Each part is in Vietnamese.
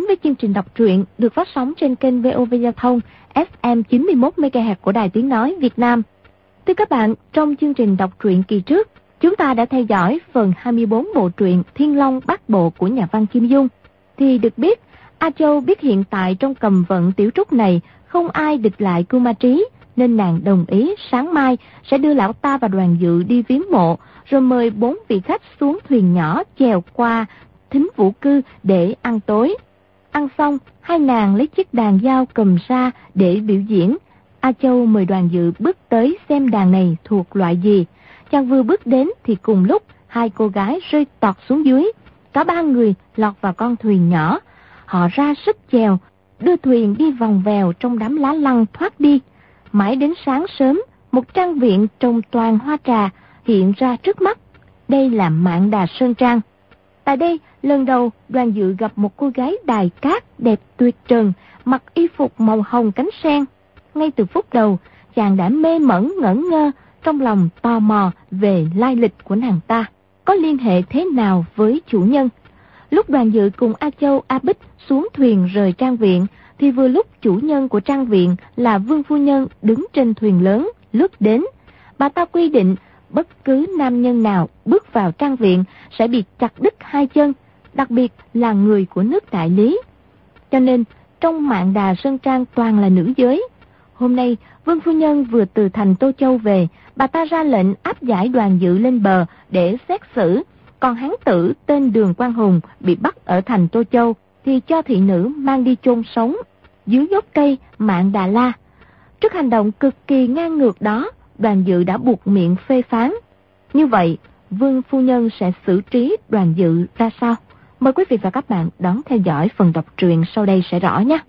với chương trình đọc truyện được phát sóng trên kênh VOV Giao thông FM 91 MHz của Đài Tiếng nói Việt Nam. Thưa các bạn, trong chương trình đọc truyện kỳ trước, chúng ta đã theo dõi phần 24 bộ truyện Thiên Long Bát Bộ của nhà văn Kim Dung. Thì được biết, A Châu biết hiện tại trong cầm vận tiểu trúc này không ai địch lại Cưu Ma Trí, nên nàng đồng ý sáng mai sẽ đưa lão ta và Đoàn Dự đi viếng mộ, rồi mời 4 vị khách xuống thuyền nhỏ chèo qua Thính Vũ Cư để ăn tối. Ăn xong, hai nàng lấy chiếc đàn dao cầm ra để biểu diễn. A Châu mời Đoàn Dự bước tới xem đàn này thuộc loại gì. Chàng vừa bước đến thì cùng lúc hai cô gái rơi tọt xuống dưới. Cả 3 người lọt vào con thuyền nhỏ. Họ ra sức chèo, đưa thuyền đi vòng vèo trong đám lá lăng thoát đi. Mãi đến sáng sớm, một trang viện trồng toàn hoa trà hiện ra trước mắt. Đây là Mạn Đà Sơn Trang. Tại đây, lần đầu Đoàn Dự gặp một cô gái đài cát đẹp tuyệt trần, mặc y phục màu hồng cánh sen. Ngay từ phút đầu, chàng đã mê mẩn ngẩn ngơ, trong lòng tò mò về lai lịch của nàng ta, có liên hệ thế nào với chủ nhân. Lúc Đoàn Dự cùng A Châu, A Bích xuống thuyền rời trang viện, thì vừa lúc chủ nhân của trang viện là Vương phu nhân đứng trên thuyền lớn lướt đến. Bà ta quy định bất cứ nam nhân nào bước vào trang viện sẽ bị chặt đứt 2 chân, đặc biệt là người của nước Đại Lý. Cho nên trong Mạn Đà Sơn Trang toàn là nữ giới. Hôm nay Vương phu nhân vừa từ thành Tô Châu về, bà ta ra lệnh áp giải Đoàn Dự lên bờ để xét xử. Còn hán tử tên Đường Quang Hùng bị bắt ở thành Tô Châu thì cho thị nữ mang đi chôn sống dưới gốc cây Mạn Đà La. Trước hành động cực kỳ ngang ngược đó, Đoàn Dự đã buộc miệng phê phán. Như vậy, Vương phu nhân sẽ xử trí Đoàn Dự ra sao? Mời quý vị và các bạn đón theo dõi phần đọc truyện sau đây sẽ rõ nhé.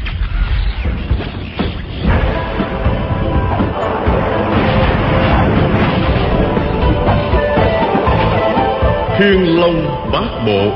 Thiên Long Bát Bộ.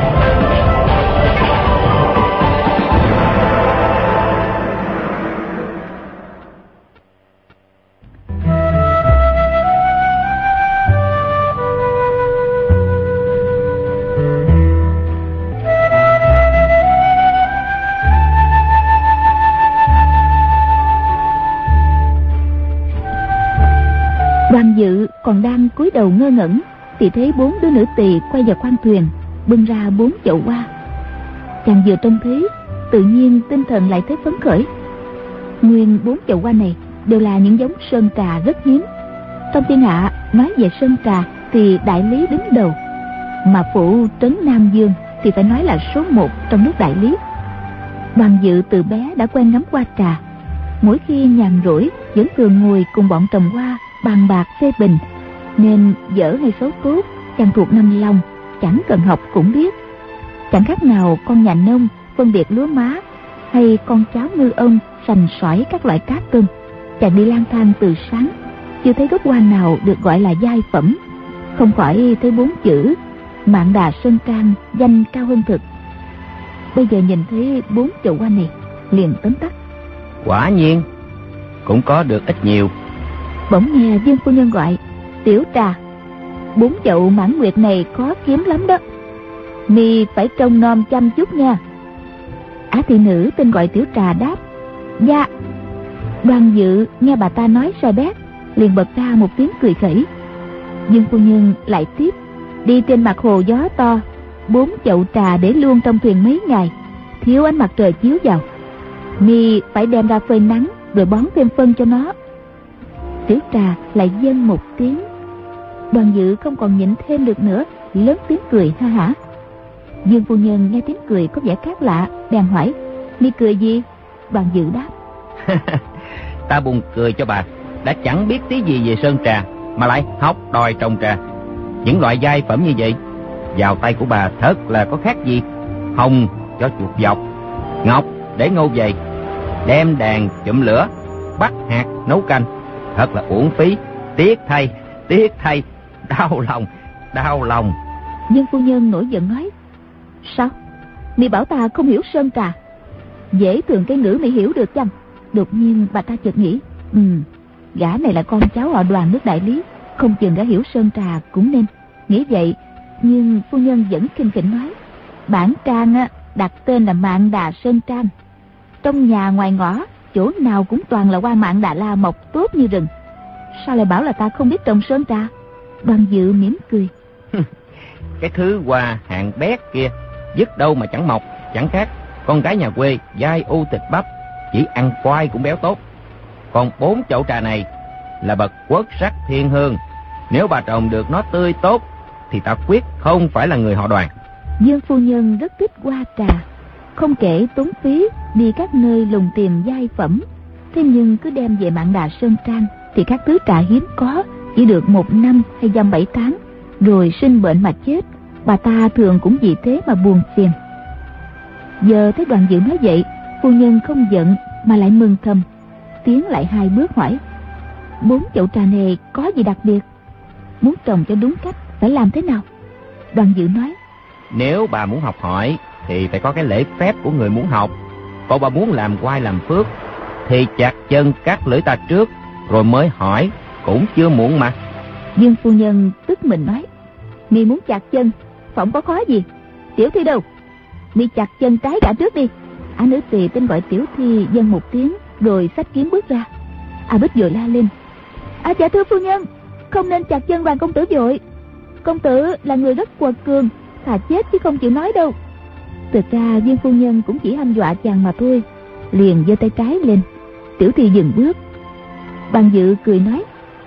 Đoàn Dự còn đang cúi đầu ngơ ngẩn thì thấy 4 đứa nữ tỳ quay vào khoang thuyền, bưng ra 4 chậu hoa. Chàng vừa trông thấy, tự nhiên tinh thần lại thấy phấn khởi. Nguyên 4 chậu hoa này đều là những giống sơn trà rất hiếm. Trong thiên hạ nói về sơn trà thì Đại Lý đứng đầu, mà phủ trấn Nam Dương thì phải nói là số 1 trong nước Đại Lý. Đoàn Dự từ bé đã quen ngắm hoa trà, mỗi khi nhàn rỗi vẫn thường ngồi cùng bọn trồng hoa bàn bạc phê bình, nên dở hay xấu tốt chàng thuộc năm Long, chẳng cần học cũng biết. Chẳng khác nào con nhà nông phân biệt lúa má, hay con cháu ngư ông sành sỏi các loại cá cơm. Chàng đi lang thang từ sáng, chưa thấy gốc hoa nào được gọi là giai phẩm, không khỏi thấy 4 chữ Mạn Đà Sơn Trang danh cao hơn thực. Bây giờ nhìn thấy 4 chậu hoa này, liền tấm tắc: quả nhiên cũng có được ít nhiều. Bỗng nghe Vương phu nhân gọi: Tiểu Trà, 4 chậu mãn nguyệt này khó kiếm lắm đó, mi phải trông nom chăm chút nha. Á thị nữ tên gọi Tiểu Trà đáp: Dạ. Đoàn Dự nghe bà ta nói sai bét, liền bật ra một tiếng cười khẩy. Vương phu nhân lại tiếp: Đi trên mặt hồ gió to, 4 chậu trà để luôn trong thuyền mấy ngày, thiếu ánh mặt trời chiếu vào, mi phải đem ra phơi nắng rồi bón thêm phân cho nó. Tiểu Trà lại vâng một tiếng. Đoàn Dự không còn nhịn thêm được nữa, lớn tiếng cười ha hả. Dương phu nhân nghe tiếng cười có vẻ khác lạ, bèn hỏi: Mi cười gì? Đoàn Dự đáp: Ta buồn cười cho bà đã chẳng biết tí gì về sơn trà mà lại học đòi trồng trà. Những loại giai phẩm như vậy vào tay của bà thật là có khác gì. Hồng cho chuột dọc, ngọc để ngô vầy, đem đàn chụm lửa, bắt hạt nấu canh, thật là uổng phí. Tiếc thay, đau lòng. Dương phu nhân nổi giận nói: Sao? Mi bảo ta không hiểu sơn trà? Dễ thường cái ngữ mi hiểu được chăng? Đột nhiên bà ta chợt nghĩ: gã này là con cháu họ Đoàn nước Đại Lý, không chừng đã hiểu sơn trà cũng nên. Nghĩ vậy, nhưng phu nhân vẫn khinh khỉnh nói: Bản trang đặt tên là Mạn Đà Sơn Trang. Trong nhà ngoài ngõ, chỗ nào cũng toàn là hoa Mạn Đà La mọc tốt như rừng. Sao lại bảo là ta không biết trồng sơn trà? Đoàn Dự mỉm cười. Cái thứ hoa hạng bét kia dứt đâu mà chẳng mọc, chẳng khác con gái nhà quê dai u thịt bắp, chỉ ăn khoai cũng béo tốt. Còn 4 chậu trà này là bậc quốc sắc thiên hương, nếu bà trồng được nó tươi tốt thì ta quyết không phải là người họ Đoàn. Dương phu nhân rất thích hoa trà, không kể tốn phí đi các nơi lùng tìm giai phẩm. Thế nhưng cứ đem về Mạn Đà Sơn Trang thì các thứ trà hiếm có chỉ được 1 năm hay dăm 7 tháng, rồi sinh bệnh mà chết. Bà ta thường cũng vì thế mà buồn phiền. Giờ thấy Đoàn Dự nói vậy, phu nhân không giận mà lại mừng thầm, tiến lại 2 bước hỏi: 4 chậu trà này có gì đặc biệt? Muốn trồng cho đúng cách phải làm thế nào? Đoàn Dự nói: Nếu bà muốn học hỏi thì phải có cái lễ phép của người muốn học. Còn bà muốn làm oai làm phước thì chặt chân cắt lưỡi ta trước rồi mới hỏi, cũng chưa muộn mà. Dương phu nhân tức mình nói: Mi muốn chặt chân phỏng có khó gì? Tiểu Thi đâu? Mi chặt chân trái cả trước đi. Nữ tỳ tên gọi Tiểu Thi dâng một tiếng rồi xách kiếm bước ra. Bích vội la lên: Dạ thưa phu nhân, không nên chặt chân Đoàn công tử vội. Công tử là người rất quật cường, thà chết chứ không chịu nói đâu. Thực ra Dương phu nhân cũng chỉ hăm dọa chàng mà thôi. Liền giơ tay trái lên. Tiểu Thi dừng bước. Đoàn Dự cười nói: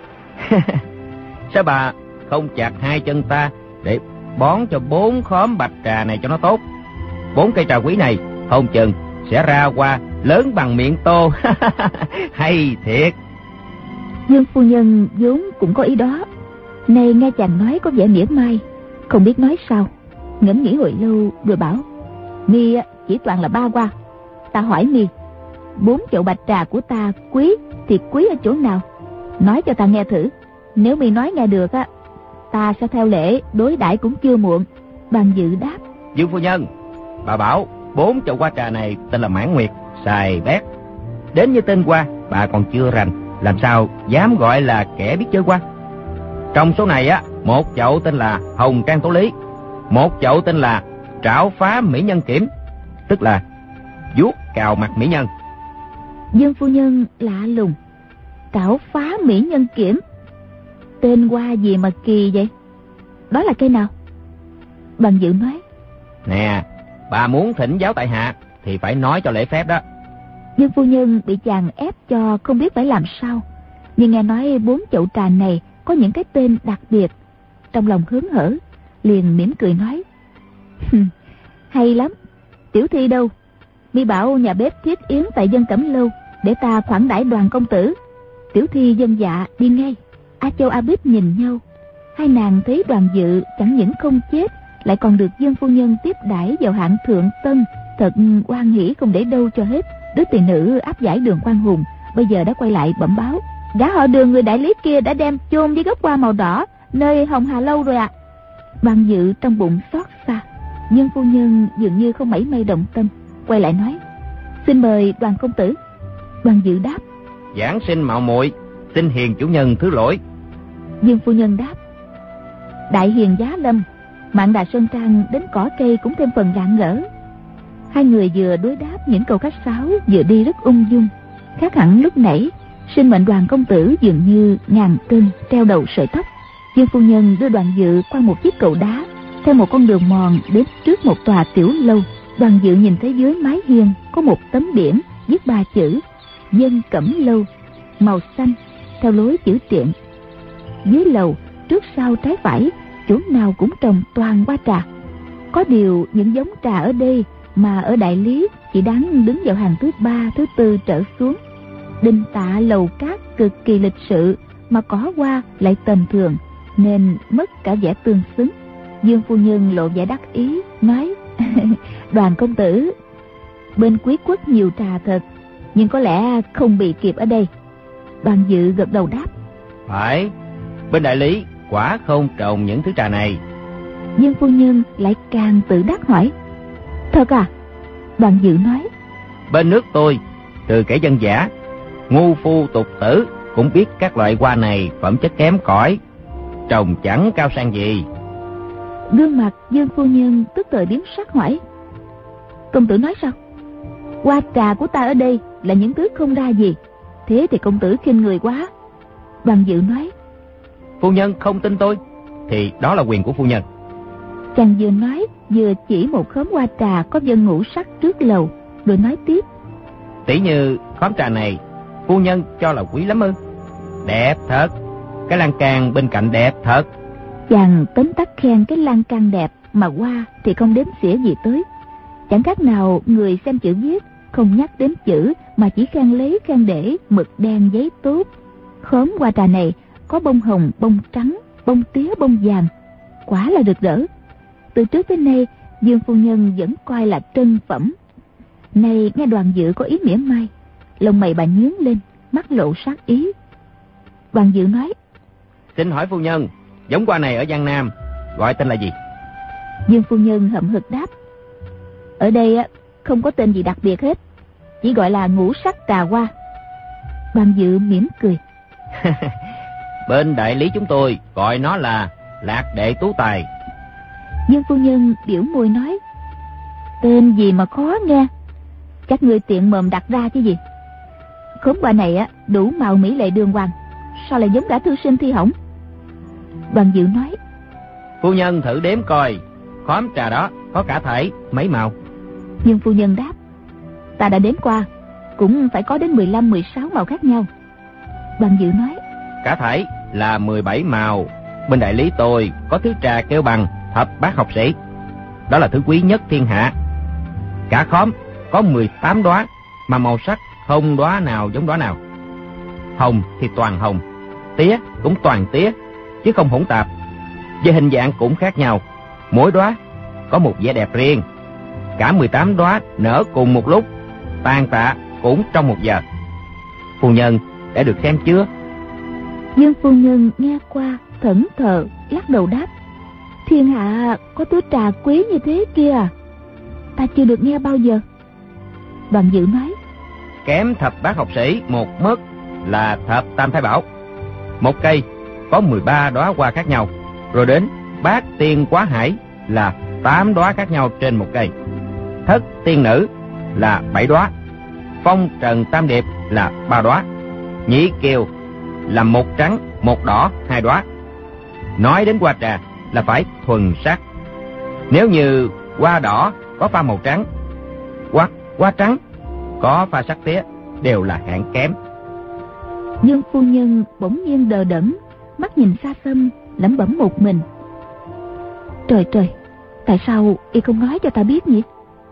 Sao bà không chặt 2 chân ta để bón cho 4 khóm bạch trà này cho nó tốt? 4 cây trà quý này không chừng sẽ ra hoa lớn bằng miệng tô. Hay thiệt. Dương phu nhân vốn cũng có ý đó, nay nghe chàng nói có vẻ mỉa mai, không biết nói sao. Ngẫm nghĩ hồi lâu rồi bảo: Mi chỉ toàn là 3 hoa. Ta hỏi Mi, 4 chậu bạch trà của ta quý thì quý ở chỗ nào? Nói cho ta nghe thử. Nếu Mi nói nghe được á, ta sẽ theo lễ đối đãi cũng chưa muộn. Đoàn Dự đáp: Dương phu nhân, bà bảo 4 chậu hoa trà này tên là Mãn Nguyệt, xài bét. Đến như tên hoa bà còn chưa rành, làm sao dám gọi là kẻ biết chơi hoa. Trong số này á, 1 chậu tên là Hồng Trang Tố Lý, 1 chậu tên là Trảo Phá Mỹ Nhân Kiểm, tức là vuốt cào mặt mỹ nhân. Dương phu nhân lạ lùng: Trảo Phá Mỹ Nhân Kiểm? Tên hoa gì mà kỳ vậy? Đó là cây nào? Đoàn Dự nói: Nè, bà muốn thỉnh giáo tại hạ thì phải nói cho lễ phép đó. Dương phu nhân bị chàng ép cho không biết phải làm sao, nhưng nghe nói 4 chậu trà này có những cái tên đặc biệt, trong lòng hớn hở, liền mỉm cười nói: Hay lắm. Tiểu Thi đâu? Mi bảo nhà bếp thiết yến tại Dân Cẩm Lâu để ta khoản đãi Đoàn công tử. Tiểu Thi dân dạ đi ngay. A Châu A Bích nhìn nhau. Hai nàng thấy Đoàn Dự chẳng những không chết, lại còn được Dương phu nhân tiếp đãi vào hạng thượng tân, thật hoan hỉ không để đâu cho hết. Đứa tỳ nữ áp giải Đường Quang Hùng bây giờ đã quay lại bẩm báo: gã họ Đường người đại lý kia đã đem chôn với gốc hoa màu đỏ nơi Hồng Hà Lâu rồi ạ. Đoàn Dự trong bụng xót xa. Dương phu nhân dường như không mảy may động tâm, quay lại nói: Xin mời Đoàn công tử. Đoàn Dự đáp: Giảng sinh mạo muội, xin hiền chủ nhân thứ lỗi. Dương phu nhân đáp: Đại hiền giá lâm, Mạn Đà Sơn Trang đến cỏ cây cũng thêm phần rạng rỡ. Hai người vừa đối đáp những câu khách sáo, vừa đi rất ung dung, khác hẳn lúc nãy. Sinh mệnh Đoàn công tử dường như ngàn cân treo đầu sợi tóc. Dương phu nhân đưa Đoàn Dự qua một chiếc cầu đá, theo một con đường mòn đến trước một tòa tiểu lâu. Đoàn Dự nhìn thấy dưới mái hiên có một tấm biển viết 3 chữ Dân Cẩm Lâu, màu xanh, theo lối chữ triện. Dưới lầu, trước sau trái phải, chỗ nào cũng trồng toàn hoa trà. Có điều những giống trà ở đây mà ở đại lý chỉ đáng đứng vào hàng thứ 3, thứ 4 trở xuống. Đinh tạ lầu cát cực kỳ lịch sự, mà cỏ hoa lại tầm thường, nên mất cả vẻ tương xứng. Dương phu nhân lộ vẻ đắc ý, nói: Đoàn công tử, bên Quý Quốc nhiều trà thật, nhưng có lẽ không bị kịp ở đây. Đoàn Dự gật đầu đáp: Phải, bên đại lý quả không trồng những thứ trà này. Dương phu nhân lại càng tự đắc hỏi: Thật à? Đoàn Dự nói: Bên nước tôi, từ kẻ dân dã, ngu phu tục tử cũng biết các loại hoa này phẩm chất kém cỏi, trồng chẳng cao sang gì. Gương mặt Dương phu nhân tức thời biến sắc hỏi: Công tử nói sao? Hoa trà của ta ở đây là những thứ không ra gì, thế thì công tử khinh người quá. Đoàn Dự nói: Phu nhân không tin tôi thì đó là quyền của phu nhân. Chàng vừa nói vừa chỉ một khóm hoa trà có vân ngũ sắc trước lầu, rồi nói tiếp: Tỷ như khóm trà này, phu nhân cho là quý lắm ư? Đẹp thật, cái lan can bên cạnh đẹp thật. Chàng tấm tắc khen cái lan can đẹp, mà hoa thì không đếm xỉa gì tới. Chẳng khác nào người xem chữ viết không nhắc đến chữ, mà chỉ khen lấy khen để mực đen giấy tốt. Khóm hoa trà này có bông hồng, bông trắng, bông tía, bông vàng, quả là rực rỡ. Từ trước tới nay Dương phu nhân vẫn coi là trân phẩm. Nay nghe Đoàn Dự có ý mỉa mai, lông mày bà nhướng lên, mắt lộ sát ý. Đoàn Dự nói: Xin hỏi phu nhân, giống hoa này ở Giang Nam gọi tên là gì? Dương phu nhân hậm hực đáp: Ở đây không có tên gì đặc biệt hết, chỉ gọi là ngũ sắc trà hoa. Đoàn Dự mỉm cười: Bên đại lý chúng tôi gọi nó là lạc đệ tú tài. Dương phu nhân biểu môi nói: Tên gì mà khó nghe, các ngươi tiện mồm đặt ra chứ gì. Khóm hoa này đủ màu mỹ lệ đường hoàng, sao lại giống gã thư sinh thi hỏng? Đoàn Dự nói: Phu nhân thử đếm coi, khóm trà đó có cả thảy mấy màu? Dương phu nhân đáp: Ta đã đếm qua, cũng phải có đến 15-16 màu khác nhau. Đoàn Dự nói: Cả thảy là 17 màu. Bên đại lý tôi có thứ trà kêu bằng thập bát học sĩ, đó là thứ quý nhất thiên hạ. Cả khóm có 18 đóa, mà màu sắc không đóa nào giống đóa nào. Hồng thì toàn hồng, tía cũng toàn tía, chứ không hỗn tạp. Về hình dạng cũng khác nhau, mỗi đóa có một vẻ đẹp riêng. Cả 18 đóa nở cùng một lúc, tàn tạ cũng trong 1 giờ. Phu nhân đã được xem chưa? Dương phu nhân nghe qua thẫn thờ lắc đầu đáp: Thiên hạ có thứ trà quý như thế kia à? Ta chưa được nghe bao giờ. Đoàn Dự nói: Kém thập bát học sĩ một mức là thập tam thái bảo. Một cây có 13 đóa hoa khác nhau, rồi đến bát tiên quá hải là 8 đóa khác nhau trên một cây. Thất tiên nữ là 7 đóa, phong trần tam điệp là 3 đóa, nhị kiều là 1 trắng 1 đỏ 2 đóa. Nói đến hoa trà là phải thuần sắc. Nếu như hoa đỏ có pha màu trắng, hoặc hoa trắng có pha sắc tía, đều là hạng kém. Dương phu nhân bỗng nhiên đờ đẫn, mắt nhìn xa xăm, lẩm bẩm một mình: Trời trời, tại sao y không nói cho ta biết nhỉ?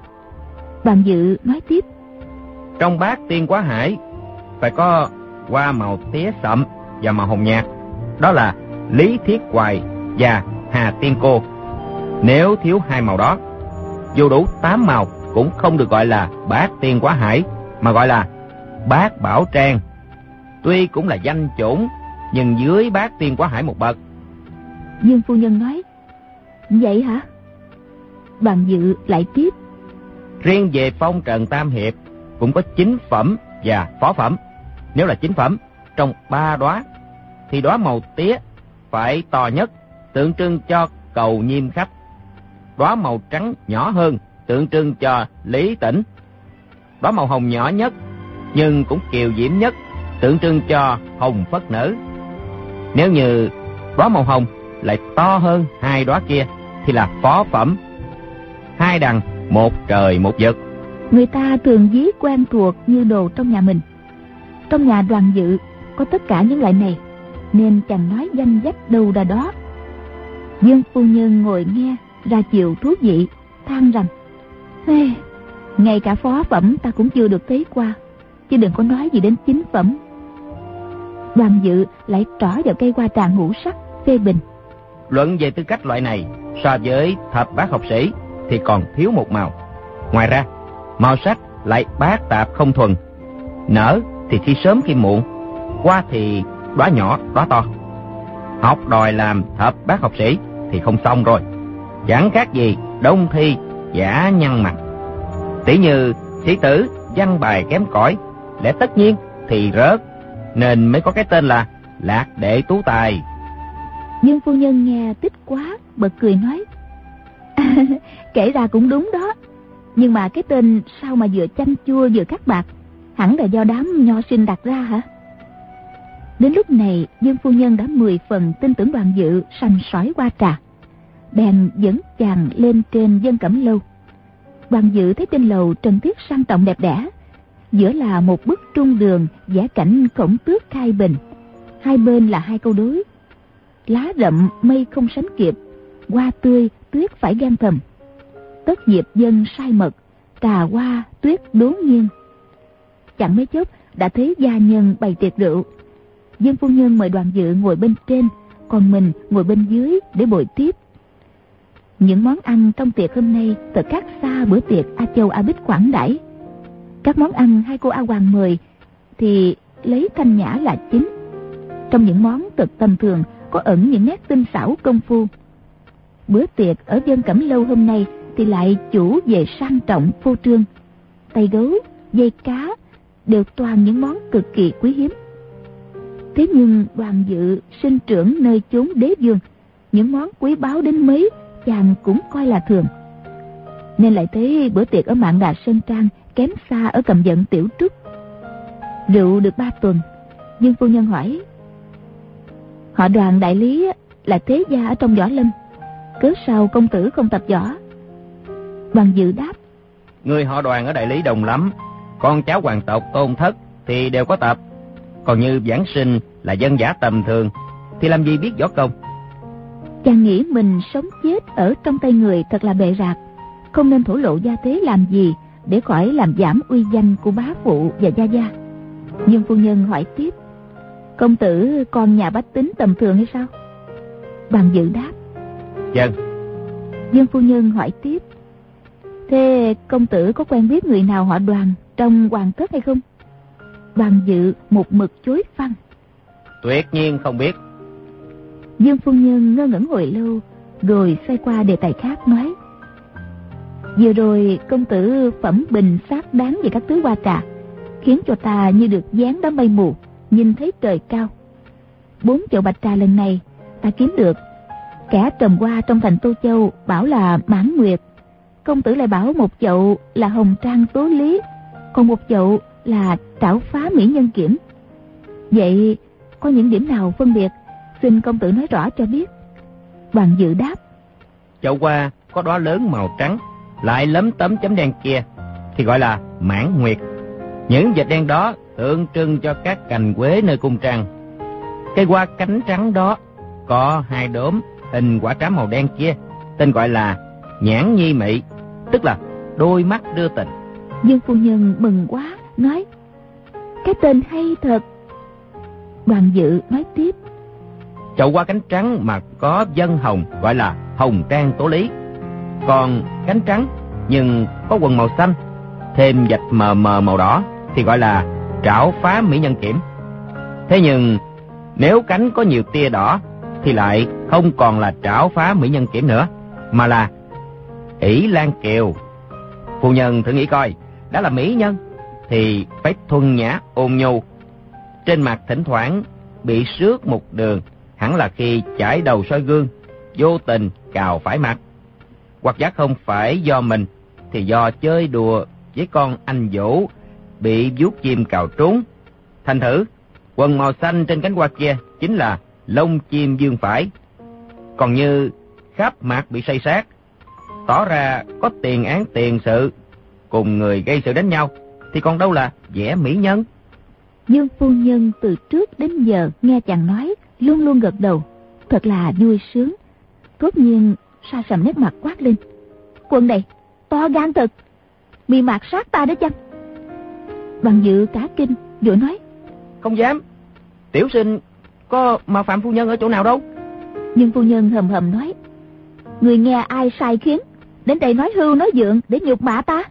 Đoàn Dự nói tiếp: Trong bát tiên quá hải phải có hoa màu tía sậm và màu hồng nhạt, đó là Lý Thiết Hoài và Hà Tiên Cô. Nếu thiếu 2 màu đó, dù đủ 8 màu cũng không được gọi là bát tiên quá hải, mà gọi là bát bảo trang. Tuy cũng là danh chủng, nhưng dưới bát tiên quá hải một bậc. Dương phu nhân nói: Vậy hả? Đoàn Dự lại tiếp: Riêng về phong trần tam hiệp cũng có 9 phẩm và phó phẩm. Nếu là 9 phẩm, trong 3 đóa thì đóa màu tía phải to nhất, tượng trưng cho cầu nhiêm khách. Đóa màu trắng nhỏ hơn, tượng trưng cho lý tỉnh. Đóa màu hồng nhỏ nhất nhưng cũng kiều diễm nhất, tượng trưng cho hồng phất nở. Nếu như đóa màu hồng lại to hơn 2 đóa kia thì là phó phẩm. 2 đằng, 1 trời 1 vực. Người ta thường ví quen thuộc như đồ trong nhà mình. Trong nhà Đoàn Dự có tất cả những loại này, nên chàng nói danh dách đâu ra đó. Dương phu nhân ngồi nghe ra chiều thú vị, than rằng: Ngay cả phó phẩm ta cũng chưa được thấy qua, chứ đừng có nói gì đến 9 phẩm. Đoàn Dự lại trỏ vào cây hoa trà ngũ sắc, phê bình: Luận về tư cách loại này, so với thập bát học sĩ thì còn thiếu 1 màu. Ngoài ra, màu sắc lại bát tạp không thuần. Nở thì khi sớm khi muộn, hoa thì đóa nhỏ đóa to. Học đòi làm thập bát học sĩ thì không xong rồi. Chẳng khác gì đông thi giả nhăn mặt. Tỷ như sĩ tử văn bài kém cỏi, lẽ tất nhiên thì rớt, nên mới có cái tên là lạc đệ tú tài. Dương phu nhân nghe tích quá, bật cười nói: Kể ra cũng đúng đó. Nhưng mà cái tên sao mà vừa chanh chua vừa khắc bạc, hẳn là do đám nho sinh đặt ra hả? Đến lúc này Dương phu nhân đã 10 phần tin tưởng Đoàn Dự sành sỏi qua trà, bèn dẫn chàng lên trên Dân Cẩm Lâu. Đoàn Dự thấy trên lầu trần thiết sang trọng đẹp đẽ, giữa là một bức trung đường vẽ cảnh khổng tước khai bình, hai bên là hai câu đối: lá rậm mây không sánh kịp, hoa tươi tuyết phải gan thầm, tất diệp dân sai mật, trà hoa tuyết đố nghiêng. Chẳng mấy chốc đã thấy gia nhân bày tiệc rượu. Dương phu nhân mời Đoàn Dự ngồi bên trên, còn mình ngồi bên dưới để bồi tiếp. Những món ăn trong tiệc hôm nay thật khác xa bữa tiệc A Châu A Bích khoản đãi. Các món ăn hai cô A Hoàng mời thì lấy Thanh Nhã là chính. Trong những món thật tầm thường có ẩn những nét tinh xảo công phu. Bữa tiệc ở Dân Cẩm Lâu hôm nay thì lại chủ về sang trọng phô trương. Tay gấu, dây cá đều toàn những món cực kỳ quý hiếm. Thế nhưng Đoàn Dự sinh trưởng nơi chốn đế vương, những món quý báu đến mấy chàng cũng coi là thường, nên lại thấy bữa tiệc ở Mạn Đà Sơn Trang kém xa ở Cầm Dận Tiểu Trúc. Rượu được 3 tuần, Dương phu nhân hỏi: họ Đoàn đại lý là thế gia ở trong võ lâm, cớ sao công tử không tập võ? Đoàn Dự đáp: Người họ Đoàn ở đại lý đông lắm, con cháu hoàng tộc tôn thất thì đều có tập, còn như Vãn Sinh là dân giả tầm thường thì làm gì biết võ công. Chàng nghĩ mình sống chết ở trong tay người thật là bệ rạc, không nên thổ lộ gia thế làm gì để khỏi làm giảm uy danh của bá phụ và gia gia. Dương phu nhân hỏi tiếp: công tử con nhà bách tính tầm thường hay sao? Đoàn Dự đáp: Vâng. Dương phu nhân hỏi tiếp: thế công tử có quen biết người nào họ Đoàn trong hoàng thất hay không? Đoàn Dự một mực chối phăng: Tuyệt nhiên không biết. Dương phu nhân ngơ ngẩn hồi lâu, rồi xoay qua đề tài khác nói: vừa rồi công tử phẩm bình xác đáng về các thứ hoa trà, khiến cho ta như được dán đám mây mù, nhìn thấy trời cao. 4 chậu bạch trà lần này ta kiếm được, kẻ trầm hoa trong thành Tô Châu bảo là Mãn Nguyệt, công tử lại bảo một chậu là Hồng Trang Tố Lý, còn một chậu là Trảo Phá Mỹ Nhân Kiểm. Vậy có những điểm nào phân biệt, xin công tử nói rõ cho biết. Đoàn Dự đáp: Chậu hoa có đóa lớn màu trắng, lại lấm tấm chấm đen kia thì gọi là Mãn Nguyệt. Những vệt đen đó tượng trưng cho các cành quế nơi cung trang. Cây hoa cánh trắng đó có 2 đốm hình quả trám màu đen kia tên gọi là Nhãn Nhi Mị, tức là đôi mắt đưa tình. Dương phu nhân mừng quá, nói: cái tên hay thật. Đoàn Dự nói tiếp: Chậu hoa cánh trắng mà có vân hồng gọi là Hồng Trang Tố Lý, còn cánh trắng nhưng có quần màu xanh thêm vạch mờ mờ màu đỏ thì gọi là Trảo Phá Mỹ Nhân Kiểm. Thế nhưng nếu cánh có nhiều tia đỏ thì lại không còn là Trảo Phá Mỹ Nhân Kiểm nữa, mà là ỷ Lan Kiều. Phu nhân thử nghĩ coi, đã là mỹ nhân thì phải thuần nhã ôn nhu, trên mặt thỉnh thoảng bị xước một đường, hẳn là khi chải đầu soi gương vô tình cào phải mặt, hoặc giả không phải do mình thì do chơi đùa với con anh Vũ bị vuốt chim cào trúng. Thành thử quần màu xanh trên cánh hoa kia chính là lông chim dương phải, còn như khắp mặt bị xây sát, tỏ ra có tiền án tiền sự, cùng người gây sự đánh nhau thì còn đâu là vẻ mỹ nhân. Dương phu nhân từ trước đến giờ nghe chàng nói luôn luôn gật đầu, thật là vui sướng. Đột nhiên sa sầm nét mặt quát lên: Quân này to gan thật, mì mạt sát ta đấy chăng? Đoàn Dự cả kinh vội nói: Không dám, tiểu sinh có mà phạm phu nhân ở chỗ nào đâu. Nhưng phu nhân hầm hầm nói: Người nghe ai sai khiến đến đây nói hưu nói dượng để nhục mạ ta?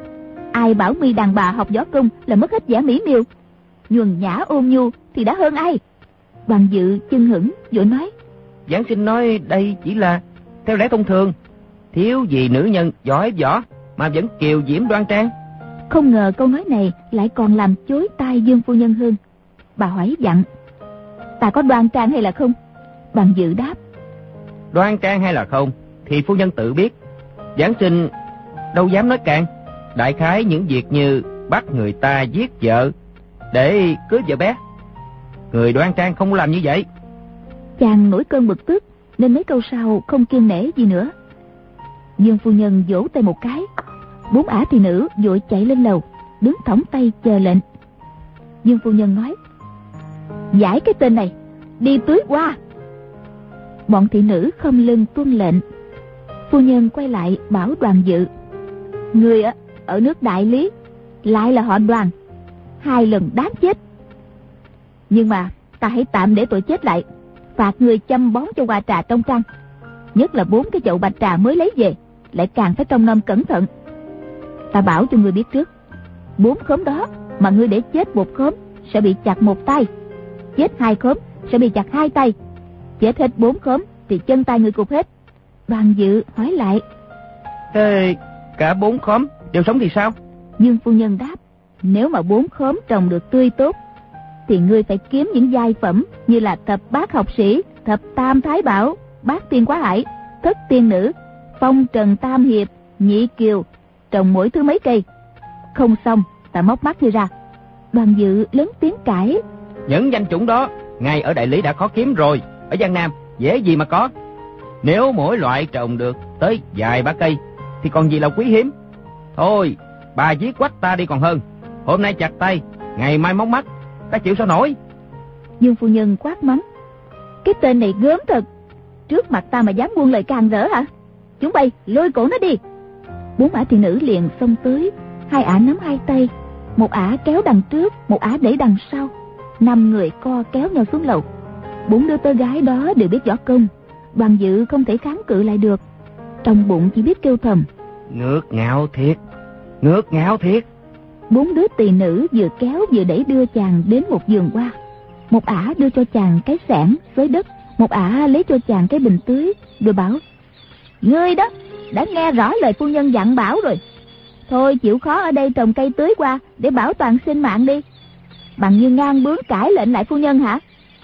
Ai bảo mi đàn bà học võ công là mất hết vẻ mỹ miều, nhuần nhã ôn nhu thì đã hơn ai? Đoàn Dự chưng hửng vội nói: Giảng sinh nói đây chỉ là theo lẽ thông thường, thiếu gì nữ nhân giỏi võ mà vẫn kiều diễm đoan trang. Không ngờ câu nói này lại còn làm chối tai Dương phu nhân hơn. Bà hỏi dặn: Ta có đoan trang hay là không? Đoàn Dự đáp: Đoan trang hay là không thì phu nhân tự biết, giảng sinh đâu dám nói càng. đại khái những việc như bắt người ta giết vợ để cưới vợ bé. Người đoan trang không làm như vậy. Chàng nổi cơn bực tức nên mấy câu sau không kiêng nể gì nữa. Dương phu nhân vỗ tay một cái, 4 ả thị nữ vội chạy lên lầu, đứng thõng tay chờ lệnh. Dương phu nhân nói: giải cái tên này, đi tưới qua. Bọn thị nữ khom lưng tuân lệnh. Phu nhân quay lại bảo Đoàn Dự: người ở nước Đại Lý, lại là họ Đoàn, 2 lần đáng chết. Nhưng mà ta hãy tạm để tội chết lại, phạt người chăm bón cho hoa trà trong trăng, nhất là 4 cái chậu bạch trà mới lấy về, lại càng phải trông nom cẩn thận. Ta bảo cho ngươi biết trước, 4 khóm đó mà ngươi để chết 1 khóm sẽ bị chặt 1 tay, chết 2 khóm sẽ bị chặt 2 tay, chết hết 4 khóm thì chân tay ngươi cụt hết. Đoàn Dự hỏi lại: thế cả 4 khóm đều sống thì sao? Dương phu nhân đáp: nếu mà 4 khóm trồng được tươi tốt thì ngươi phải kiếm những giai phẩm như là thập bát học sĩ, thập tam thái bảo, bát tiên quá hải, thất tiên nữ, phong trần tam hiệp, nhị kiều, trồng mỗi thứ mấy cây. Không xong ta móc mắt ngươi ra. Đoàn Dự lớn tiếng cãi: những danh chủng đó ngay ở Đại Lý đã khó kiếm rồi, ở Giang Nam dễ gì mà có. Nếu mỗi loại trồng được tới vài ba cây thì còn gì là quý hiếm. Thôi bà giết quách ta đi còn hơn. Hôm nay chặt tay, ngày mai móc mắt, ta chịu sao nổi. Dương phu nhân quát mắng: cái tên này gớm thật, trước mặt ta mà dám buông lời càng rỡ hả? Chúng bay lôi cổ nó đi. 4 ả thị nữ liền xông tới, 2 ả nắm 2 tay, 1 ả kéo đằng trước, 1 ả đẩy đằng sau. 5 người co kéo nhau xuống lầu. 4 đứa tơ gái đó đều biết võ công, Đoàn Dự không thể kháng cự lại được, trong bụng chỉ biết kêu thầm: ngước ngạo thiệt, ngước ngạo thiệt. 4 đứa tỳ nữ vừa kéo vừa đẩy đưa chàng đến một vườn hoa. 1 ả đưa cho chàng cái xẻng xới đất, 1 ả lấy cho chàng cái bình tưới, rồi bảo: ngươi đó đã nghe rõ lời phu nhân dặn bảo rồi, thôi chịu khó ở đây trồng cây tưới qua để bảo toàn sinh mạng đi. Bằng như ngang bướng cãi lệnh lại phu nhân hả?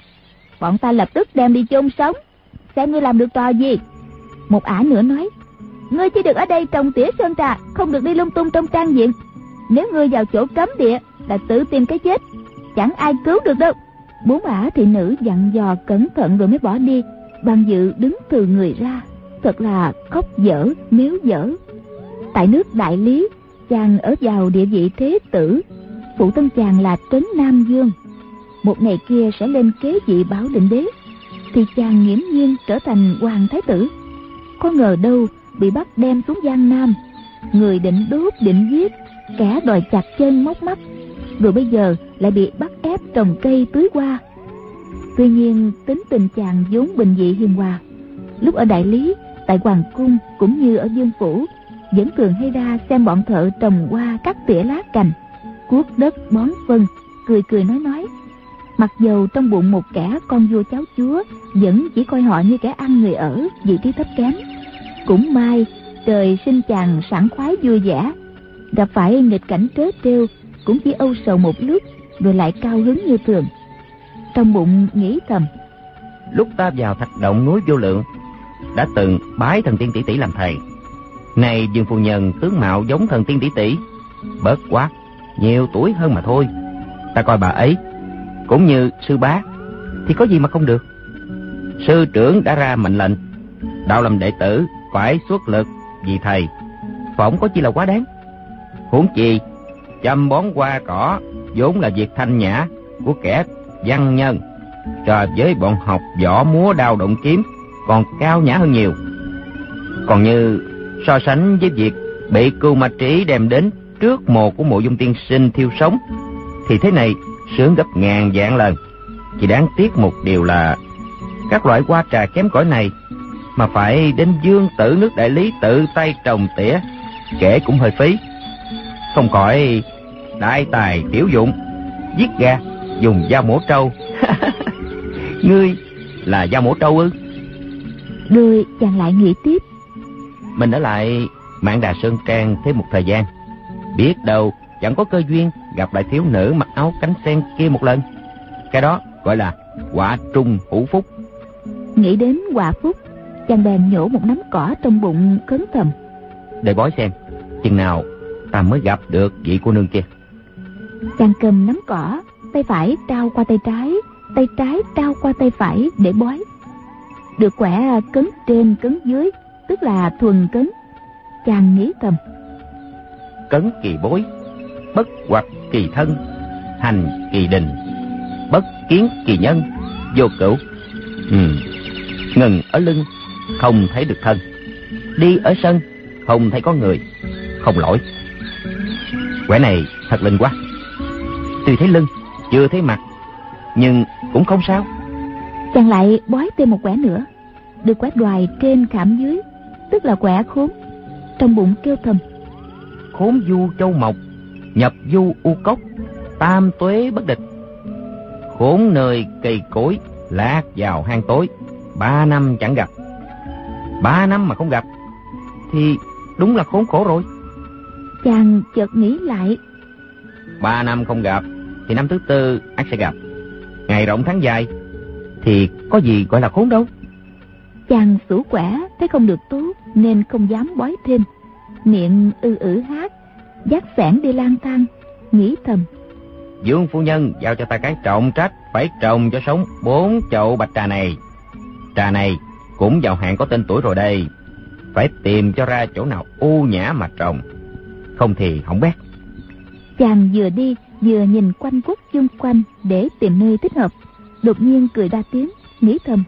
Bọn ta lập tức đem đi chôn sống, xem ngươi làm được trò gì. 1 ả nữa nói: ngươi chỉ được ở đây trồng tỉa sơn trà, không được đi lung tung trong trang viện. Nếu ngươi vào chỗ cấm địa là tự tìm cái chết, chẳng ai cứu được đâu. 4 ả thị nữ dặn dò cẩn thận rồi mới bỏ đi. Đoàn Dự đứng từ người ra, thật là khóc dở méo dở. Tại nước Đại Lý, chàng ở vào địa vị thế tử, phụ thân chàng là Trấn Nam Dương. Một ngày kia sẽ lên kế vị Bảo Định Đế, thì chàng nghiễm nhiên trở thành hoàng thái tử. Có ngờ đâu bị bắt đem xuống Giang Nam, người định đốt định giết, kẻ đòi chặt chân móc mắt, rồi bây giờ lại bị bắt ép trồng cây tưới hoa. Tuy nhiên tính tình chàng vốn bình dị hiền hòa, lúc ở Đại Lý, tại hoàng cung cũng như ở Dương phủ, vẫn thường hay ra xem bọn thợ trồng hoa cắt tỉa lá cành, cuốc đất bón phân, cười cười nói. Mặc dầu trong bụng một kẻ con vua cháu chúa, vẫn chỉ coi họ như kẻ ăn người ở, vị trí thấp kém. Cũng may trời sinh chàng sảng khoái vui vẻ, gặp phải nghịch cảnh trớ trêu cũng chỉ âu sầu một lúc, rồi lại cao hứng như thường. Trong bụng nghĩ thầm: lúc ta vào Thạch Động núi Vô Lượng đã từng bái thần tiên tỷ tỷ làm thầy. Này Dương phu nhân tướng mạo giống thần tiên tỷ tỷ, bớt quá nhiều tuổi hơn mà thôi. Ta coi bà ấy cũng như sư bá thì có gì mà không được. Sư trưởng đã ra mệnh lệnh, đạo làm đệ tử phải xuất lực vì thầy, phỏng có chi là quá đáng. Huống chi chăm bón hoa cỏ vốn là việc thanh nhã của kẻ văn nhân, so với bọn học võ múa đao động kiếm còn cao nhã hơn nhiều. Còn như so sánh với việc bị Cưu Ma Trí đem đến trước mồ của Mộ Dung tiên sinh thiêu sống thì thế này sướng gấp ngàn vạn lần. Chỉ đáng tiếc một điều là các loại hoa trà kém cỏi này mà phải đến Dương tử nước Đại Lý tự tay trồng tỉa, kể cũng hơi phí. Không khỏi đại tài tiểu dụng, giết gà dùng dao mổ trâu. Ngươi là dao mổ trâu ư? Rồi chàng lại nghĩ tiếp: mình ở lại Mạn Đà Sơn Trang thêm một thời gian, biết đâu chẳng có cơ duyên gặp lại thiếu nữ mặc áo cánh sen kia một lần. Cái đó gọi là quả trung hữu phúc. Nghĩ đến quả phúc, chàng bèn nhổ một nắm cỏ trong bụng, khấn thầm: để bói xem chừng nào ta mới gặp được vị cô nương kia. Chàng cầm nắm cỏ, tay phải trao qua tay trái trao qua tay phải để bói. Được quẻ cấn trên cấn dưới, tức là thuần cấn. Chàng nghĩ thầm: Cấn kỳ bối, bất hoặc kỳ thân, hành kỳ đình, bất kiến kỳ nhân, vô cửu. Ngừng ở lưng, không thấy được thân. Đi ở sân, không thấy có người, không lỗi. Quẻ này thật linh quá. Tuy thấy lưng, chưa thấy mặt, nhưng cũng không sao. Chàng lại bói thêm một quẻ nữa. Được quẻ đoài trên khảm dưới, tức là quẻ khốn. Trong bụng kêu thầm: Khốn du châu mộc, nhập du u cốc, tam tuế bất địch. Khốn nơi cây cối, lạc vào hang tối, 3 năm chẳng gặp. 3 năm mà không gặp thì đúng là khốn khổ rồi. Chàng chợt nghĩ lại: 3 năm không gặp thì năm thứ tư ắt sẽ gặp. Ngày rộng tháng dài thì có gì gọi là khốn đâu. Chàng xủ quẻ thấy không được tốt nên không dám bói thêm. Miệng hát, dắt xẻng đi lang thang, nghĩ thầm: Dương phu nhân giao cho ta cái trọng trách, phải trồng cho sống 4 chậu bạch trà này. Trà này cũng vào hạn có tên tuổi rồi đây, phải tìm cho ra chỗ nào u nhã mà trồng, không thì hỏng bét. Chàng vừa đi vừa nhìn quanh quất chung quanh để tìm nơi thích hợp. Đột nhiên cười ra tiếng, nghĩ thầm: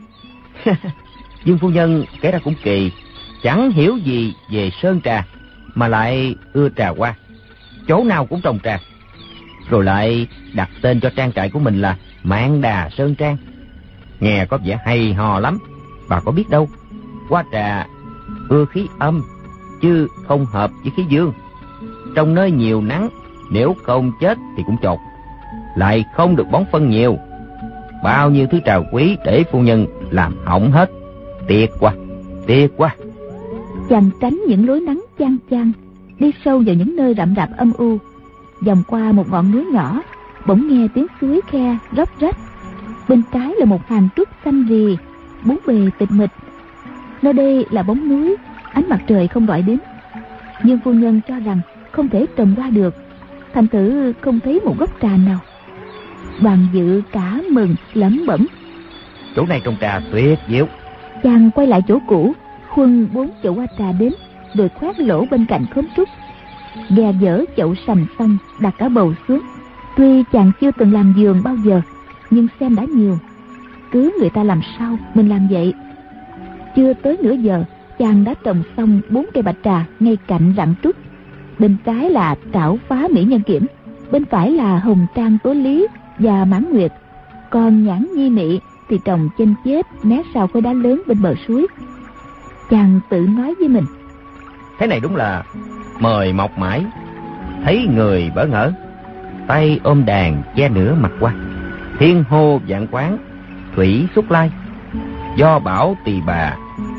Dương phu nhân kể ra cũng kỳ, chẳng hiểu gì về sơn trà mà lại ưa trà hoa, chỗ nào cũng trồng trà, rồi lại đặt tên cho trang trại của mình là Mạn Đà Sơn Trang. Nghe có vẻ hay ho lắm. Bà có biết đâu, hoa trà ưa khí âm chứ không hợp với khí dương. Trong nơi nhiều nắng, nếu không chết thì cũng chột, lại không được bón phân nhiều. Bao nhiêu thứ trà quý để phu nhân làm hỏng hết. Tiếc quá, tiếc quá. Chàng tránh những lối nắng chang chang, đi sâu vào những nơi rậm rạp âm u. Vòng qua một ngọn núi nhỏ, bỗng nghe tiếng suối khe róc rách. Bên trái là một hàng trúc xanh rì, bốn bề tịch mịch. Nơi đây là bóng núi, ánh mặt trời không rọi đến. Nhưng phu nhân cho rằng không thể trồng hoa được, thành thử không thấy một gốc trà nào. Đoàn Dự cả mừng lẩm bẩm: Chỗ này trồng trà tuyệt diệu. Chàng quay lại chỗ cũ, khuân 4 chậu hoa trà đến, rồi khoét lỗ bên cạnh khóm trúc, gè dỡ chậu sành xanh đặt cả bầu xuống. Tuy chàng chưa từng làm vườn bao giờ, nhưng xem đã nhiều, cứ người ta làm sao mình làm vậy. Chưa tới nửa giờ, chàng đã trồng xong 4 cây bạch trà ngay cạnh rặng trúc. Bên trái là Trảo Phá Mỹ Nhân Kiểm, bên phải là Hồng Trang Tố Lý và Mãn Nguyệt, còn Nhãn Nhi Mị thì trồng chênh chết né sau khối đá lớn bên bờ suối. Chàng tự nói với mình: Thế này đúng là mời mọc mãi, thấy người bỡ ngỡ. Tay ôm đàn che nửa mặt qua, thiên hô vạn quán, thủy xuất lai. Do bảo tỳ bà,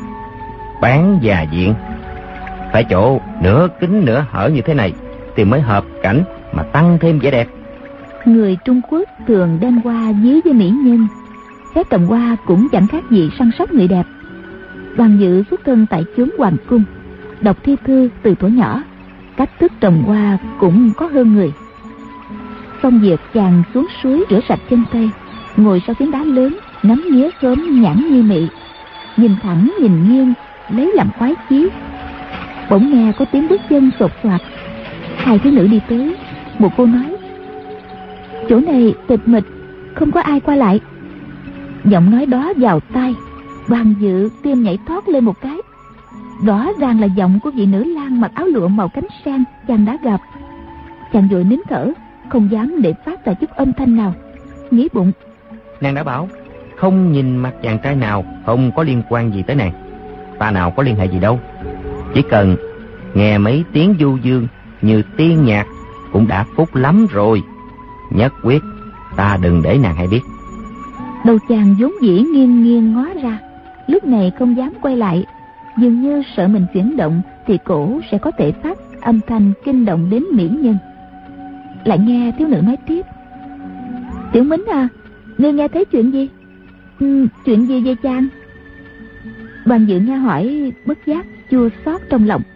bán già diện. Phải chỗ nửa kính nửa hở như thế này thì mới hợp cảnh mà tăng thêm vẻ đẹp. Người Trung Quốc thường đem hoa ví với mỹ nhân, phép trồng hoa cũng chẳng khác gì săn sóc người đẹp. Đoàn Dự xuất thân tại chốn hoàng cung, đọc thi thư từ tuổi nhỏ, cách thức trồng hoa cũng có hơn người. Xong việc, chàng xuống suối rửa sạch chân tay, ngồi sau phiến đá lớn ngắm nghía khóm Nhãn Nhi Mị, nhìn thẳng nhìn nghiêng lấy làm khoái chí. Bỗng nghe có tiếng bước chân sột soạt, 2 thiếu nữ đi tới. Một cô nói: Chỗ này tịch mịch, không có ai qua lại. Giọng nói đó vào tai, Đoàn Dự tim nhảy thoát lên một cái. Rõ ràng là giọng của vị nữ lang mặc áo lụa màu cánh sen chàng đã gặp. Chàng vội nín thở, không dám để phát ra chút âm thanh nào, nghĩ bụng: Nàng đã bảo không nhìn mặt chàng trai nào không có liên quan gì tới nàng. Ta nào có liên hệ gì đâu, chỉ cần nghe mấy tiếng du dương như tiên nhạc cũng đã phúc lắm rồi. Nhất quyết ta đừng để nàng hay biết. Đầu chàng vốn dĩ nghiêng nghiêng ngó ra, lúc này không dám quay lại, dường như sợ mình chuyển động thì cổ sẽ có thể phát âm thanh kinh động đến mỹ nhân. Lại nghe thiếu nữ nói tiếp: Tiểu Mính à, ngươi nghe thấy chuyện gì? Chuyện gì vậy chàng? Đoàn Dự nghe hỏi bất giác chua xót trong lòng.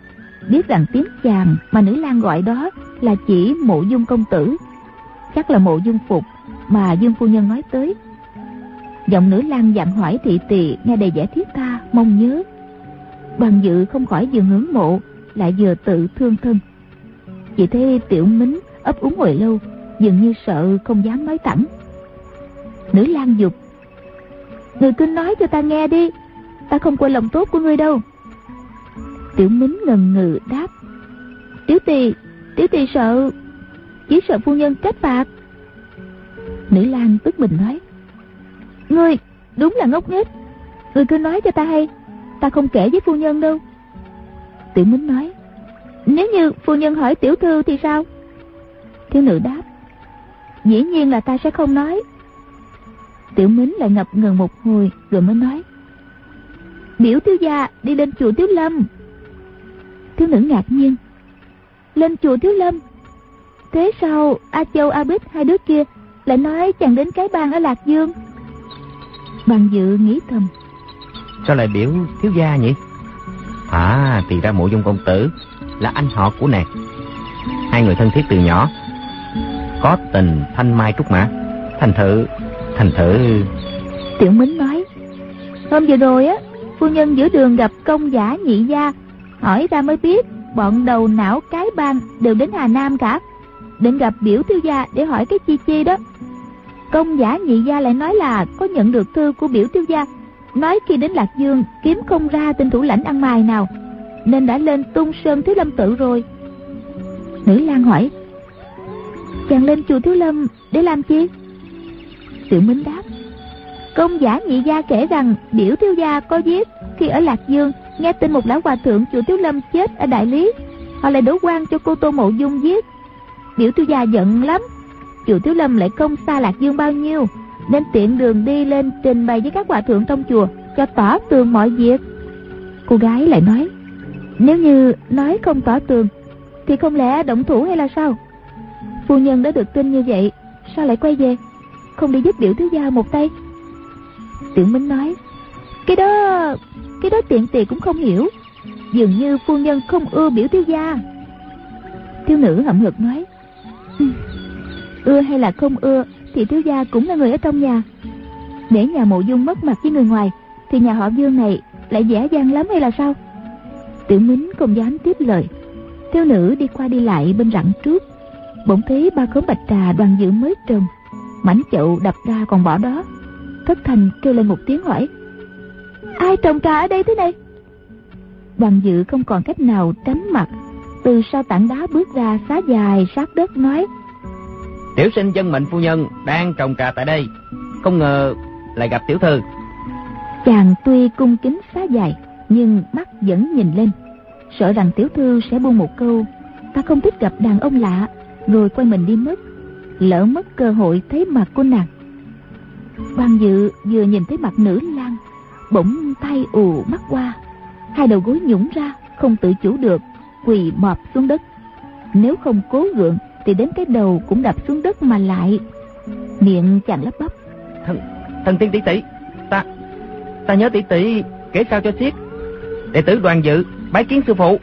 biết rằng tiếng chàng mà nữ lang gọi đó là chỉ Mộ Dung công tử, chắc là Mộ Dung Phục mà Dương phu nhân nói tới. Giọng nữ lang dặn hỏi thị tỳ nghe đầy vẻ thiết tha mong nhớ. Đoàn Dự không khỏi vừa ngưỡng mộ lại vừa tự thương thân. Chỉ thấy Tiểu Mính ấp úng hồi lâu, dường như sợ không dám nói thẳng. Nữ lang giục: "Người cứ nói cho ta nghe đi, ta không quên lòng tốt của ngươi đâu." Tiểu Mính ngần ngừ đáp: Tiểu tỳ sợ, chỉ sợ phu nhân trách phạt." Nữ lang tức mình nói: "Ngươi đúng là ngốc nghếch, ngươi cứ nói cho ta hay, ta không kể với phu nhân đâu." Tiểu Mính nói: "Nếu như phu nhân hỏi tiểu thư thì sao?" Thiếu nữ đáp: "Dĩ nhiên là ta sẽ không nói." Tiểu Mính lại ngập ngừng một hồi rồi mới nói: "Biểu thiếu gia đi lên chùa Thiếu Lâm." Thiếu nữ ngạc nhiên: "Lên chùa Thiếu Lâm? Thế sao A Châu A Bích hai đứa kia lại nói chàng đến cái bang ở Lạc Dương?" Đoàn Dự nghĩ thầm: Sao lại biểu thiếu gia nhỉ? Thì ra Mộ Dung công tử là anh họ của nàng. Hai người thân thiết từ nhỏ, có tình thanh mai trúc mã. Thành thử. Tiểu Mính nói: "Hôm vừa rồi á, phu nhân giữa đường gặp Công Giả Nhị Gia, hỏi ra mới biết bọn đầu não cái bang đều đến Hà Nam cả, định gặp biểu thiếu gia để hỏi cái chi đó. Công Giả Nhị Gia lại nói là có nhận được thư của biểu thiếu gia, nói khi đến Lạc Dương kiếm không ra tên thủ lãnh ăn mày nào, nên đã lên Tung Sơn Thiếu Lâm tự rồi." Nữ lang hỏi: "Chàng lên chùa Thiếu Lâm để làm chi?" Tiểu Mính đáp: "Công Giả Nhị Gia kể rằng biểu thiếu gia có viết khi ở Lạc Dương nghe tin một lão hòa thượng chùa Thiếu Lâm chết ở Đại Lý, họ lại đổ quan cho cô Tô Mộ Dung giết. Biểu thiếu gia giận lắm, chùa Thiếu Lâm lại không xa Lạc Dương bao nhiêu, nên tiện đường đi lên trình bày với các hòa thượng trong chùa cho tỏ tường mọi việc." Cô gái lại nói: "Nếu như nói không tỏ tường thì không lẽ động thủ hay là sao? Phu nhân đã được tin như vậy, sao lại quay về, không đi giúp biểu thiếu gia một tay?" Tiểu Mính nói: Cái đó tiện tỳ cũng không hiểu, dường như phu nhân không ưa biểu thiếu gia." Thiếu nữ hậm hực nói: "Ưa hay là không ưa thì thiếu gia cũng là người ở trong nhà. Để nhà Mộ Dung mất mặt với người ngoài thì nhà họ Dương này lại dễ dàng lắm hay là sao?" Tiểu Mính không dám tiếp lời. Thiếu nữ đi qua đi lại bên rặng trước, bỗng thấy 3 khóm bạch trà Đoàn Dự mới trồng, mảnh chậu đập ra còn bỏ đó, thất thanh kêu lên một tiếng hỏi: "Ai trồng trà ở đây thế này?" Đoàn Dự không còn cách nào tránh mặt, từ sau tảng đá bước ra xá dài sát đất nói: "Tiểu sinh dân mệnh phu nhân đang trồng trà tại đây, không ngờ lại gặp tiểu thư." Chàng tuy cung kính xá dài nhưng mắt vẫn nhìn lên, sợ rằng tiểu thư sẽ buông một câu "ta không thích gặp đàn ông lạ", rồi quay mình đi mất, lỡ mất cơ hội thấy mặt của nàng. Đoàn Dự vừa nhìn thấy mặt nữ lang, bỗng tay ù mắt qua, hai đầu gối nhũn ra không tự chủ được, quỳ mọp xuống đất. Nếu không cố gượng thì đến cái đầu cũng đập xuống đất mà lại. Miệng chàng lắp bắp: Thần tiên tỷ tỷ, ta nhớ tỷ tỷ kể sao cho xiết. Đệ tử Đoàn Dự bái kiến sư phụ.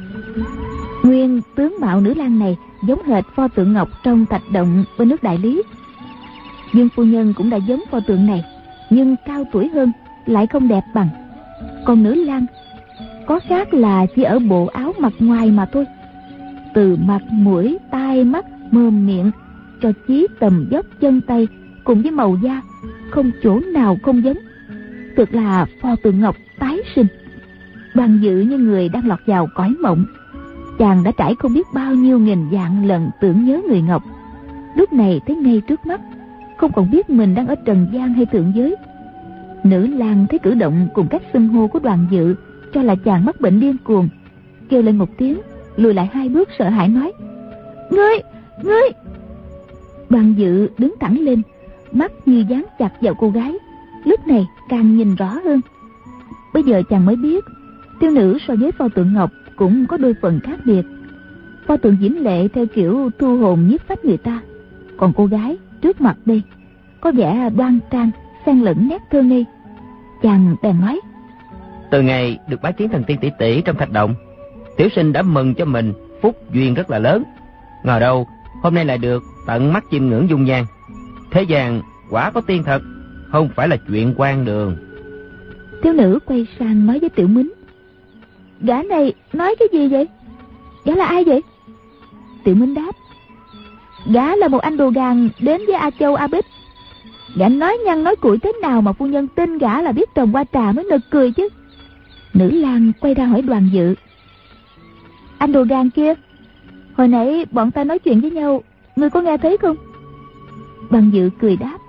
Nguyên tướng mạo nữ lang này giống hệt pho tượng ngọc trong thạch động bên nước Đại Lý. Dương phu nhân cũng đã giống pho tượng này, nhưng cao tuổi hơn, lại không đẹp bằng. Còn nữ lang có khác là chỉ ở bộ áo mặt ngoài mà thôi. Từ mặt, mũi, tai, mắt, mồm, miệng cho chí tầm dốc chân tay cùng với màu da, không chỗ nào không giống, thực là pho tượng ngọc tái sinh. Đoàn Dự như người đang lọt vào cõi mộng. Chàng đã trải không biết bao nhiêu nghìn vạn lần tưởng nhớ người ngọc, lúc này thấy ngay trước mắt, không còn biết mình đang ở trần gian hay thượng giới. Nữ lang thấy cử động cùng cách xưng hô của Đoàn Dự cho là chàng mắc bệnh điên cuồng, kêu lên một tiếng, lùi lại 2 bước sợ hãi nói: Ngươi! Đoàn Dự đứng thẳng lên, mắt như dán chặt vào cô gái, lúc này càng nhìn rõ hơn. Bây giờ chàng mới biết thiếu nữ so với pho tượng ngọc cũng có đôi phần khác biệt. Pho tượng diễm lệ theo kiểu thu hồn nhiếp phách người ta, còn cô gái trước mặt đây có vẻ đoan trang xen lẫn nét thơ ngây. Chàng bèn nói: Từ ngày được bái kiến thần tiên tỷ tỷ trong thạch động, Tiểu sinh đã mừng cho mình phúc duyên rất là lớn. Ngờ đâu hôm nay lại được tận mắt chiêm ngưỡng dung nhan. Thế gian quả có tiên thật, không phải là chuyện quan đường. Thiếu nữ quay sang nói với Tiểu Mính: Gã này nói cái gì vậy? Gã là ai vậy? Tiểu Mính đáp: Gã là một anh đồ gàn đến với A Châu A Bích. Gã nói nhăng nói cuội thế nào mà phu nhân tin gã là biết trồng hoa trà mới nực cười chứ. Nữ lang quay ra hỏi Đoàn Dự: Anh đồ gàn kia, hồi nãy bọn ta nói chuyện với nhau, ngươi có nghe thấy không? Đoàn Dự cười đáp: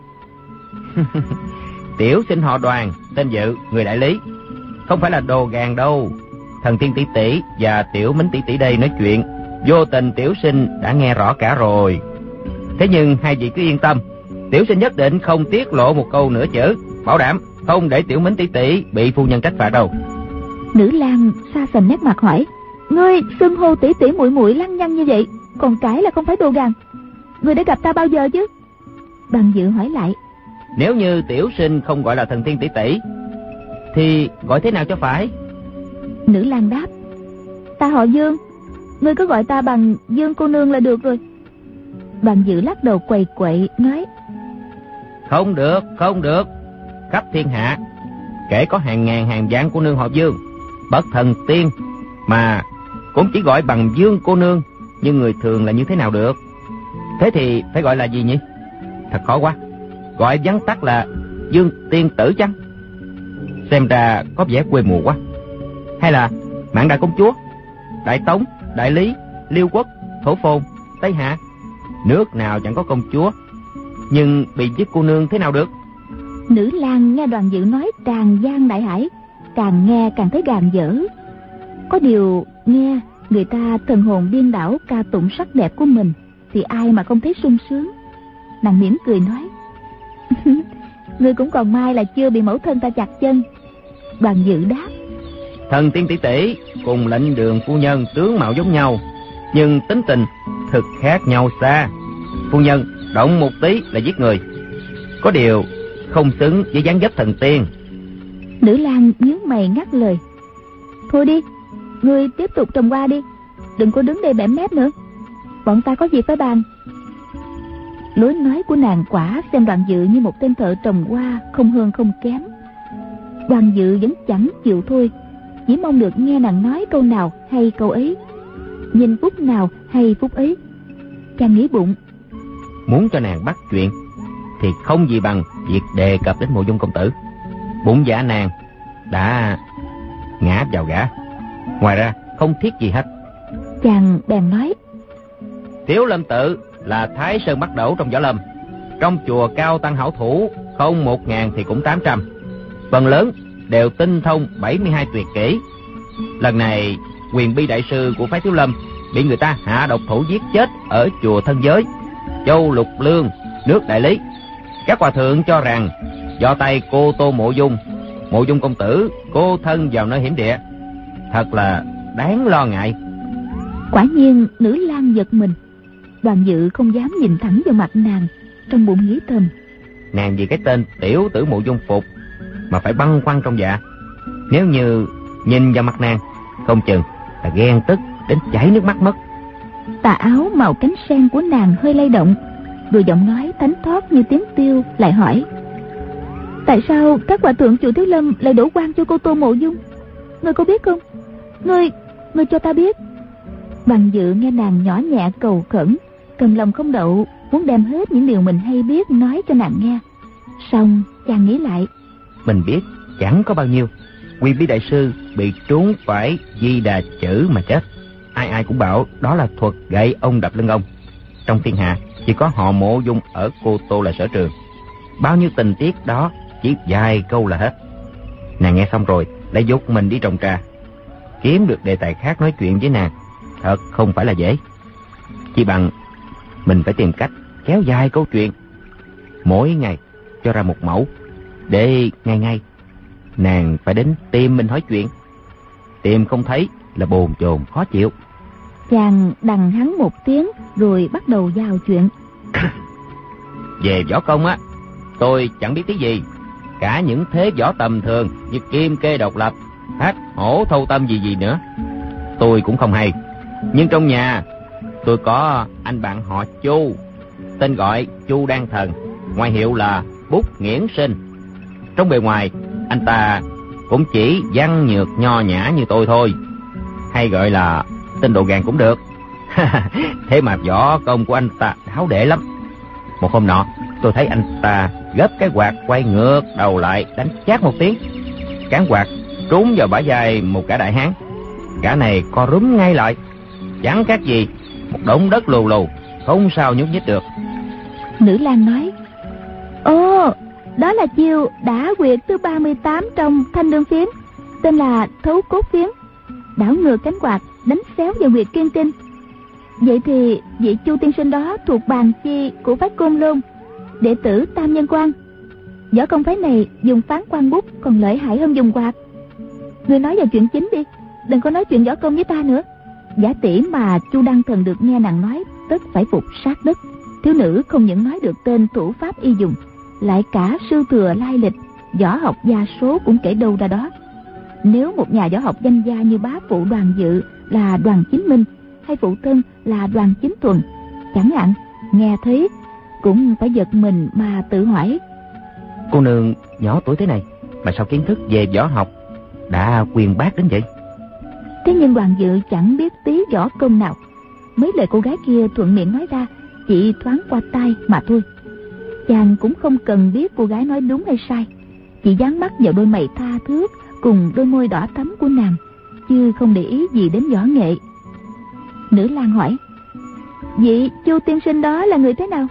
Tiểu sinh họ Đoàn, tên Dự, người đại lý. Không phải là đồ gàn đâu. Thần Tiên tỷ tỷ và Tiểu Mính tỷ tỷ đây nói chuyện, vô tình tiểu sinh đã nghe rõ cả rồi. Thế nhưng hai vị cứ yên tâm, tiểu sinh nhất định không tiết lộ một câu nửa chữ, bảo đảm không để Tiểu Mính tỷ tỷ bị phu nhân trách phạt đâu. Nữ lang xa sầm nét mặt hỏi: Ngươi xưng hô tỷ tỷ muội muội lăng nhăng như vậy, còn cãi là không phải đồ gàn. Ngươi đã gặp ta bao giờ chứ? Đoàn Dự hỏi lại: Nếu như tiểu sinh không gọi là Thần Tiên tỷ tỷ thì gọi thế nào cho phải? Nữ lang đáp: Ta họ Dương, ngươi cứ gọi ta bằng Dương cô nương là được rồi. Đoàn Dự lắc đầu quầy quậy nói: Không được, không được. Khắp thiên hạ kể có hàng ngàn hàng vạn cô nương họ Dương, bất thần tiên mà cũng chỉ gọi bằng Dương cô nương, nhưng người thường là như thế nào được? Thế thì phải gọi là gì nhỉ? Thật khó quá. Gọi vắn tắt là Dương tiên tử chăng? Xem ra có vẻ quê mùa quá. Hay là Mạn Đại công chúa, Đại Tống, Đại Lý, Liêu Quốc, Thổ Phồn, Tây Hạ. Nước nào chẳng có công chúa, nhưng bị giết cô nương thế nào được? Nữ lang nghe Đoàn Dự nói tràn gian đại hải, càng nghe càng thấy gàn dở. Có điều nghe người ta thần hồn điên đảo ca tụng sắc đẹp của mình thì ai mà không thấy sung sướng. Nàng mỉm cười nói: Ngươi cũng còn may là chưa bị mẫu thân ta chặt chân. Đoàn Dự đáp: Thần Tiên tỷ tỷ cùng Lệnh Đường phu nhân tướng mạo giống nhau, nhưng tính tình thực khác nhau xa. Phu nhân động một tí là giết người, có điều không xứng với dáng dấp thần tiên. Nữ lang nhướng mày ngắt lời: Thôi đi, ngươi tiếp tục trồng hoa đi, đừng có đứng đây bẽm mép nữa. Bọn ta có việc phải bàn. Lối nói của nàng quả xem Đoàn Dự như một tên thợ trồng hoa không hơn không kém. Đoàn Dự vẫn chẳng chịu thôi, chỉ mong được nghe nàng nói câu nào hay câu ấy, nhìn phút nào hay phút ấy. Chàng nghĩ bụng: Muốn cho nàng bắt chuyện thì không gì bằng việc đề cập đến Mộ Dung công tử. Bụng dạ nàng đã ngã vào gã, ngoài ra không thiết gì hết. Chàng bèn nói: Tiểu Lâm tự là Thái Sơn Bắt Đẩu trong võ lâm, trong chùa cao tăng hảo thủ không 1.000 thì cũng 800, phần lớn đều tinh thông 72 tuyệt kỹ. Lần này Quyền Bi đại sư của phái Thiếu Lâm bị người ta hạ độc thủ giết chết ở chùa Thân Giới, Châu Lục Lương, nước Đại Lý. Các hòa thượng cho rằng do tay cô Tô Mộ Dung công tử cô thân vào nơi hiểm địa, thật là đáng lo ngại. Quả nhiên nữ lang giật mình. Đoàn Dự không dám nhìn thẳng vào mặt nàng, trong bụng nghĩ thầm: Nàng vì cái tên tiểu tử Mộ Dung Phục mà phải băn khoăn trong dạ. Nếu như nhìn vào mặt nàng, không chừng là ghen tức đến chảy nước mắt mất. Tà áo màu cánh sen của nàng hơi lay động, rồi giọng nói thánh thót như tiếng tiêu lại hỏi: Tại sao các hòa thượng chùa Thiếu Lâm lại đổ oan cho cô Tô Mộ Dung? Ngươi có biết không? Ngươi cho ta biết. Đoàn Dự nghe nàng nhỏ nhẹ cầu khẩn, cầm lòng không đậu, muốn đem hết những điều mình hay biết nói cho nàng nghe. Xong chàng nghĩ lại: Mình biết chẳng có bao nhiêu. Quyền Bí đại sư bị trúng phải Di Đà chữ mà chết. Ai cũng bảo đó là thuật gậy ông đập lưng ông. Trong thiên hạ chỉ có họ Mộ Dung ở Cô Tô là sở trường. Bao nhiêu tình tiết đó chỉ vài câu là hết. Nàng nghe xong rồi lại dục mình đi trồng trà. Kiếm được đề tài khác nói chuyện với nàng thật không phải là dễ. Chỉ bằng mình phải tìm cách kéo dài câu chuyện, mỗi ngày cho ra một mẫu, để ngày nàng phải đến tìm mình hỏi chuyện. Tìm không thấy là bồn chồn khó chịu. Chàng đằng hắn một tiếng rồi bắt đầu vào chuyện. Về võ công á, tôi chẳng biết tí gì. Cả những thế võ tầm thường như kim kê độc lập, hách hổ thâu tâm gì nữa. tôi cũng không hay. Nhưng trong nhà tôi có anh bạn họ Chu, tên gọi Chu Đan Thần, ngoại hiệu là Bút Nghiễn Sinh. Trong bề ngoài anh ta cũng chỉ văn nhược nho nhã như tôi thôi, hay gọi là tên đồ gàn cũng được. Thế mà võ công của anh ta háo đệ lắm. Một hôm nọ tôi thấy anh ta gấp cái quạt quay ngược đầu lại, đánh chát một tiếng, cán quạt trúng vào bả vai một gã đại hán. Gã này co rúm ngay lại, chẳng khác gì một đống đất lù lù, không sao nhúc nhích được. Nữ lang nói: Ồ, đó là chiêu đả quyệt thứ 38 trong Thanh Lương Phiếm, tên là Thấu Cốt Phiếm. Đảo ngược cánh quạt đánh xéo vào huyệt kiên kinh. Vậy thì vị Chu tiên sinh đó thuộc bàn chi của phái Côn Lôn, đệ tử Tam Nhân Quan. Võ công phái này dùng phán quan bút còn lợi hại hơn dùng quạt. Ngươi nói vào chuyện chính đi, đừng có nói chuyện võ công với ta nữa. Giả tỷ mà Chu Đăng Thần được nghe nàng nói, tất phải phục sát đất. Thiếu nữ không những nói được tên thủ pháp y dùng, lại cả sư thừa lai lịch, võ học gia số cũng kể đâu ra đó. Nếu một nhà võ học danh gia như bá phụ Đoàn Dự là Đoàn Chính Minh, hay phụ thân là Đoàn Chính Thuần chẳng hạn, nghe thấy cũng phải giật mình mà tự hỏi: Cô nương nhỏ tuổi thế này mà sao kiến thức về võ học đã uyên bác đến vậy? Thế nhưng Đoàn Dự chẳng biết tí võ công nào. Mấy lời cô gái kia thuận miệng nói ra chỉ thoáng qua tai mà thôi. Chàng cũng không cần biết cô gái nói đúng hay sai, chỉ dán mắt vào đôi mày tha thướt cùng đôi môi đỏ thắm của nàng, chứ không để ý gì đến võ nghệ. Nữ lang hỏi: Vị Chu tiên sinh đó là người thế nào?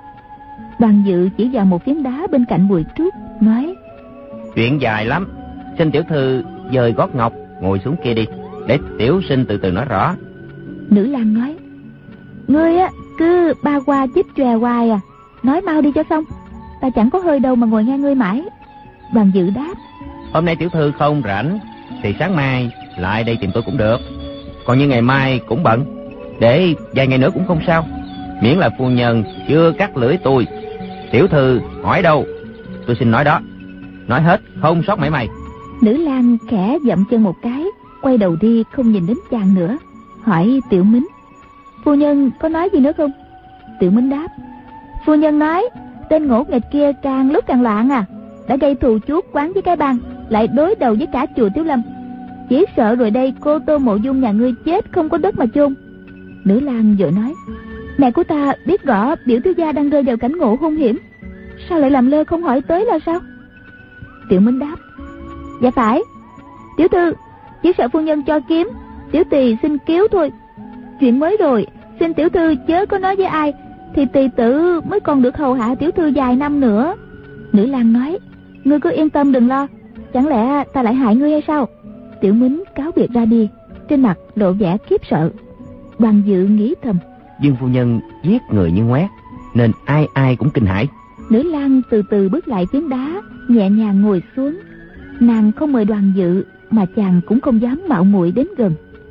Đoàn Dự chỉ vào một phiến đá bên cạnh bụi trúc, nói: Chuyện dài lắm, xin tiểu thư dời gót ngọc ngồi xuống kia đi, để tiểu sinh từ từ nói rõ. Nữ lang nói: Ngươi á cứ ba qua chích chòe hoài à, nói mau đi cho xong, ta chẳng có hơi đâu mà ngồi nghe ngươi mãi. Đoàn Dự đáp: Hôm nay tiểu thư không rảnh thì sáng mai lại đây tìm tôi cũng được, còn như ngày mai cũng bận, để vài ngày nữa cũng không sao, miễn là phu nhân chưa cắt lưỡi tôi. Tiểu thư hỏi đâu tôi xin nói đó, nói hết không sót mảy may. Nữ lang khẽ dậm chân một cái, quay đầu đi không nhìn đến chàng nữa, hỏi Tiểu Mính: Phu nhân có nói gì nữa không? Tiểu Mính đáp: Phu nhân nói tên ngỗ nghịch kia càng lúc càng loạn à, đã gây thù chuốc quán với cái bang, lại đối đầu với cả chùa Tiếu Lâm. Chỉ sợ rồi đây cô Tô Mộ Dung nhà ngươi chết không có đất mà chôn. Nữ lang vội nói: Mẹ của ta biết rõ biểu thiếu gia đang rơi vào cảnh ngộ hung hiểm, sao lại làm lơ không hỏi tới là sao? Tiểu Minh đáp: Dạ phải, tiểu thư chỉ sợ phu nhân cho kiếm, tiểu tỳ xin cứu thôi. Chuyện mới rồi, xin tiểu thư chớ có nói với ai, thì tỳ tử mới còn được hầu hạ tiểu thư vài năm nữa. Nữ lang nói: Ngươi cứ yên tâm đừng lo, chẳng lẽ ta lại hại ngươi hay sao? Tiểu Mính cáo biệt ra đi, trên mặt lộ vẻ khiếp sợ. Đoàn Dự nghĩ thầm: Dương phu nhân giết người như ngoét, nên ai ai cũng kinh hãi. Nữ lang từ từ bước lại phiến đá, nhẹ nhàng ngồi xuống. Nàng không mời Đoàn Dự, mà chàng cũng không dám mạo muội đến gần.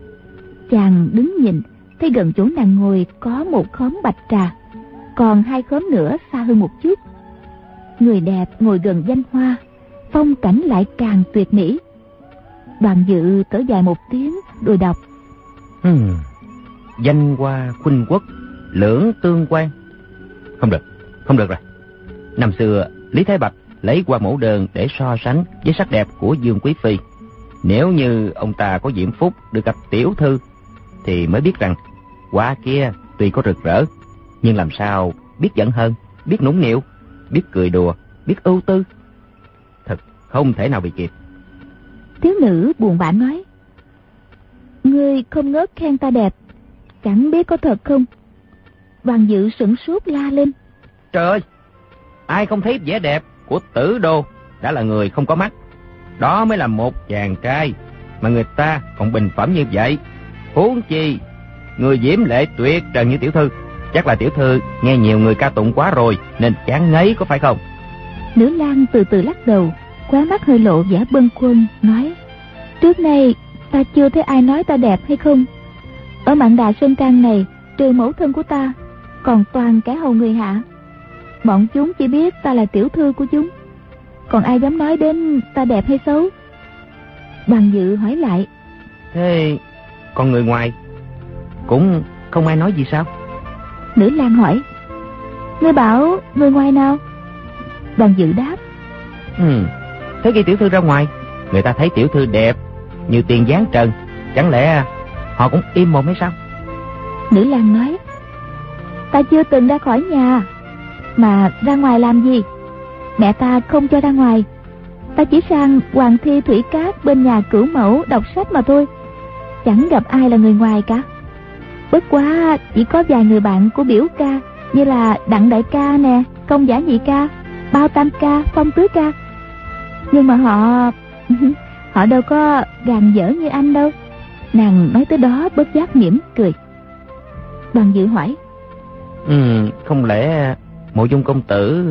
Chàng đứng nhìn, thấy gần chỗ nàng ngồi có một khóm bạch trà, còn hai khóm nữa xa hơn một chút. Người đẹp ngồi gần danh hoa, phong cảnh lại càng tuyệt mỹ. Đoàn Dự thở dài một tiếng rồi đọc: Danh hoa khuynh quốc, lưỡng tương quan. Không được rồi. Năm xưa Lý Thái Bạch lấy Hoa Mẫu Đơn để so sánh với sắc đẹp của Dương Quý Phi. Nếu như ông ta có diễm phúc được gặp tiểu thư, thì mới biết rằng hoa kia tuy có rực rỡ, nhưng làm sao biết giận hờn, biết nũng nịu, biết cười đùa, biết ưu tư. Thật không thể nào bị kịp. Thiếu nữ buồn bã nói: Ngươi không ngớt khen ta đẹp, chẳng biết có thật không? Đoàn Dự sửng sốt la lên: Trời ơi, ai không thấy vẻ đẹp của Tử Đô đã là người không có mắt. Đó mới là một chàng trai mà người ta còn bình phẩm như vậy. Huống chi người diễm lệ tuyệt trần như tiểu thư. Chắc là tiểu thư nghe nhiều người ca tụng quá rồi nên chán ngấy, có phải không? Nữ lang từ từ lắc đầu, khóe mắt hơi lộ vẻ bâng khuâng, nói: Trước nay ta chưa thấy ai nói ta đẹp hay không. Ở Mạn Đà Sơn Trang này, trừ mẫu thân của ta, còn toàn kẻ hầu người hạ. Bọn chúng chỉ biết ta là tiểu thư của chúng, còn ai dám nói đến ta đẹp hay xấu. Đoàn Dự hỏi lại: Thế Còn người ngoài cũng không ai nói gì sao? Nữ lang hỏi: Ngươi bảo người ngoài nào? Đoàn Dự đáp: Thế khi tiểu thư ra ngoài, người ta thấy tiểu thư đẹp như tiền giáng trần, chẳng lẽ họ cũng im mồm hay sao? Nữ lang nói: Ta chưa từng ra khỏi nhà, mà ra ngoài làm gì? Mẹ ta không cho ra ngoài. Ta chỉ sang Hoàng Thi Thủy Cát bên nhà Cửu Mẫu đọc sách mà thôi, chẳng gặp ai là người ngoài cả. Bất quá chỉ có vài người bạn của biểu ca, như là Đặng đại ca nè, Công giả nhị ca, Bao tam ca, Phong tứ ca. Nhưng mà họ đâu có gàn dở như anh đâu. Nàng nói tới đó bất giác mỉm cười. Đoàn Dự hỏi: Không lẽ Mộ Dung công tử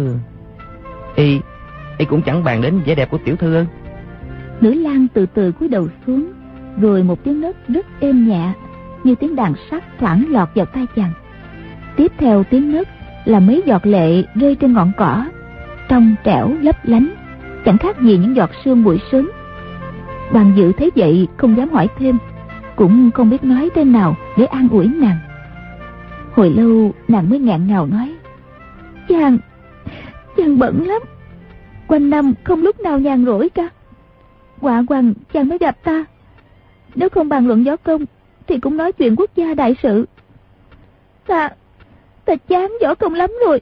y cũng chẳng bàn đến vẻ đẹp của tiểu thư ư? Nữ lang từ từ cúi đầu xuống, rồi một tiếng nấc rất êm nhẹ, như tiếng đàn sắt thoảng lọt vào tai chàng. Tiếp theo tiếng nấc là mấy giọt lệ rơi trên ngọn cỏ, trong trẻo lấp lánh, chẳng khác gì những giọt sương buổi sớm. Đoàn Dự thấy vậy không dám hỏi thêm, cũng không biết nói tên nào để an ủi nàng. Hồi lâu nàng mới nghẹn ngào nói: Chàng bận lắm, quanh năm không lúc nào nhàn rỗi cả. Quả quằn chàng mới gặp ta, nếu không bàn luận võ công thì cũng nói chuyện quốc gia đại sự. Ta chán võ công lắm rồi.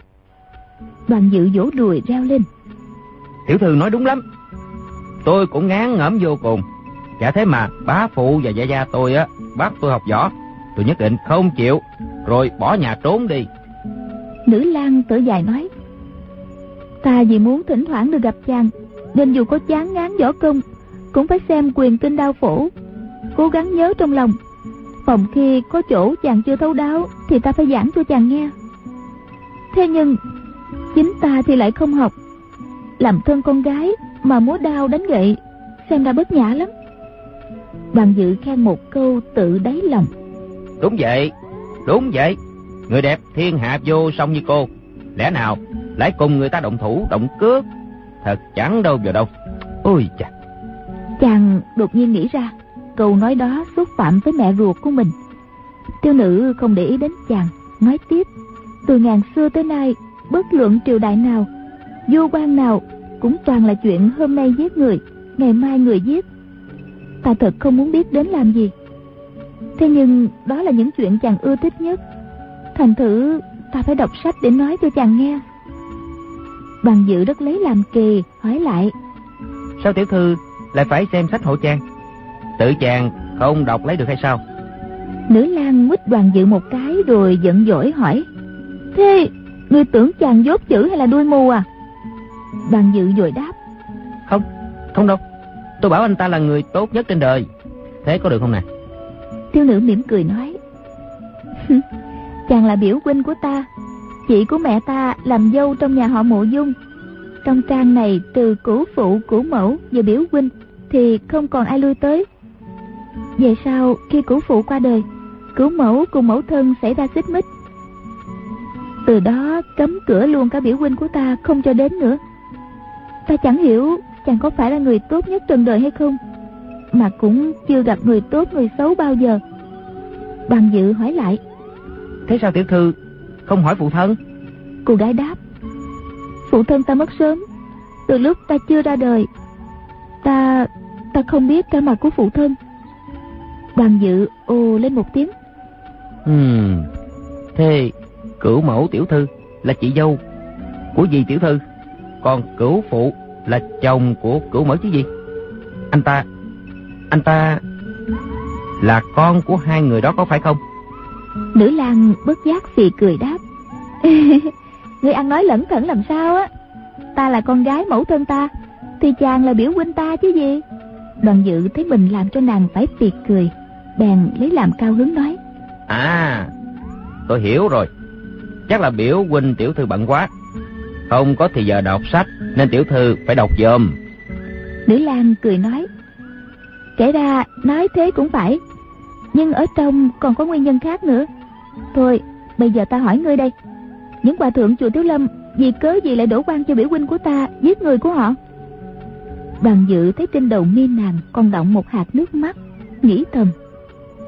Đoàn Dự vỗ đùi reo lên: Tiểu thư nói đúng lắm, tôi cũng ngán ngẩm vô cùng. Chả thế mà bá phụ và gia gia tôi bắt tôi học võ, tôi nhất định không chịu, rồi bỏ nhà trốn đi. Nữ lang thở dài nói: Ta vì muốn thỉnh thoảng được gặp chàng, nên dù có chán ngán võ công cũng phải xem Quyền Kinh Đao Phổ, cố gắng nhớ trong lòng. Phòng khi có chỗ chàng chưa thấu đáo thì ta phải giảng cho chàng nghe. Thế nhưng chính ta thì lại không học, làm thân con gái mà múa đao đánh gậy, xem ra bất nhã lắm. Đoàn Dự khen một câu tự đáy lòng: Đúng vậy, người đẹp thiên hạ vô song như cô, lẽ nào lại cùng người ta động thủ động cước? Thật chẳng đâu vào đâu. Ôi chà! Chàng đột nhiên nghĩ ra câu nói đó xúc phạm với mẹ ruột của mình. Tiêu nữ không để ý đến chàng, nói tiếp: Từ ngàn xưa tới nay, bất luận triều đại nào, vua quan nào cũng toàn là chuyện hôm nay giết người, ngày mai người giết. Ta thật không muốn biết đến làm gì. Thế nhưng đó là những chuyện chàng ưa thích nhất, thành thử ta phải đọc sách để nói cho chàng nghe. Đoàn Dự rất lấy làm kỳ, hỏi lại: Sao tiểu thư lại phải xem sách hộ chàng? Tự chàng không đọc lấy được hay sao? Nữ lang quýt Đoàn Dự một cái rồi giận dỗi hỏi: Thế ngươi tưởng chàng dốt chữ hay là đuôi mù à? Đoàn Dự vội đáp: Không đâu, tôi bảo anh ta là người tốt nhất trên đời. Thế có được không nè? Thiếu nữ mỉm cười nói: Chàng là biểu huynh của ta, chị của mẹ ta làm dâu trong nhà họ Mộ Dung. Trong trang này trừ cửu phụ, cửu mẫu và biểu huynh thì không còn ai lui tới. Về sau khi cửu phụ qua đời, cửu mẫu cùng mẫu thân xảy ra xích mích, từ đó cấm cửa luôn cả biểu huynh của ta không cho đến nữa. Ta chẳng hiểu chàng có phải là người tốt nhất trần đời hay không, mà cũng chưa gặp người tốt người xấu bao giờ. Đoàn Dự hỏi lại: Thế sao tiểu thư không hỏi phụ thân? Cô gái đáp: Phụ thân ta mất sớm, từ lúc ta chưa ra đời. Ta không biết cả mặt của phụ thân. Đoàn Dự ồ lên một tiếng. Thế cửu mẫu tiểu thư là chị dâu của dì tiểu thư, còn cửu phụ là chồng của cửu mẫu chứ gì? Anh ta là con của hai người đó có phải không? Nữ lang bất giác phì cười đáp: Ngươi ăn nói lẩn thẩn làm sao á? Ta là con gái mẫu thân ta, thì chàng là biểu huynh ta chứ gì. Đoàn Dự thấy mình làm cho nàng phải phì cười, bèn lấy làm cao hứng nói: À, tôi hiểu rồi. Chắc là biểu huynh tiểu thư bận quá, không có thì giờ đọc sách, nên tiểu thư phải đọc giùm. Nữ lang cười nói: Kể ra nói thế cũng phải, nhưng ở trong còn có nguyên nhân khác nữa. Thôi bây giờ ta hỏi ngươi đây, những hòa thượng chùa Tiếu Lâm vì cớ gì lại đổ oan cho biểu huynh của ta giết người của họ? Đoàn Dự thấy trên đầu mi nàng còn đọng một hạt nước mắt, nghĩ thầm: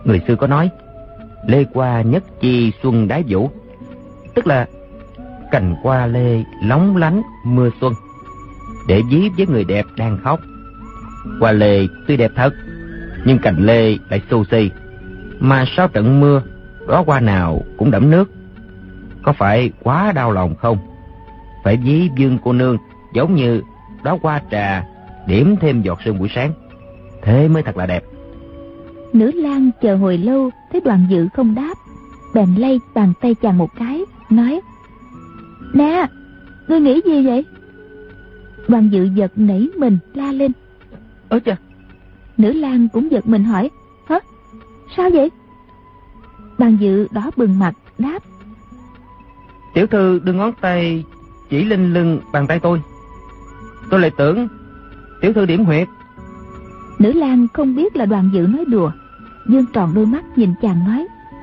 Người xưa có nói, lê qua nhất chi xuân đái vũ, tức là cành hoa lê lóng lánh mưa xuân, để ví với người đẹp đang khóc. Hoa lê tuy đẹp thật, nhưng cành lê lại xù xì, mà sau trận mưa, đóa hoa nào cũng đẫm nước. Có phải quá đau lòng không? Phải ví Dương cô nương giống như đóa hoa trà điểm thêm giọt sương buổi sáng, thế mới thật là đẹp. Nữ lang chờ hồi lâu thấy Đoàn Dự không đáp, bèn lay bàn tay chàng một cái, nói: Nè, ngươi nghĩ gì vậy? Đoàn Dự giật nảy mình la lên: Ơ chà! Nữ lang cũng giật mình hỏi: Hả? Sao vậy? Đoàn Dự đỏ bừng mặt đáp: Tiểu thư đưa ngón tay chỉ lên lưng bàn tay tôi lại tưởng tiểu thư điểm huyệt. Nữ lang không biết là Đoàn Dự nói đùa, dương tròn đôi mắt nhìn chàng nói: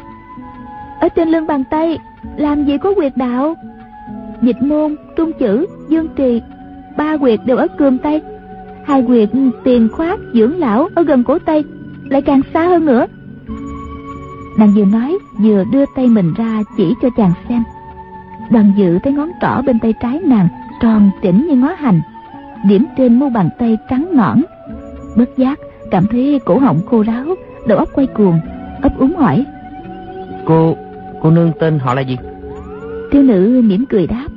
Ở trên lưng bàn tay làm gì có huyệt đạo? Dịch môn, trung chữ, dương trì, 3 huyệt đều ở cườm tay, 2 huyệt tiền khoát, dưỡng lão ở gần cổ tay, lại càng xa hơn nữa. Nàng vừa nói vừa đưa tay mình ra chỉ cho chàng xem. Đoàn Dự thấy ngón trỏ bên tay trái nàng tròn chỉnh như ngó hành, điểm trên mu bàn tay trắng nõn, bất giác cảm thấy cổ họng khô ráo, đầu óc quay cuồng, ấp úng hỏi: Cô nương tên họ là gì? Thiếu nữ mỉm cười đáp: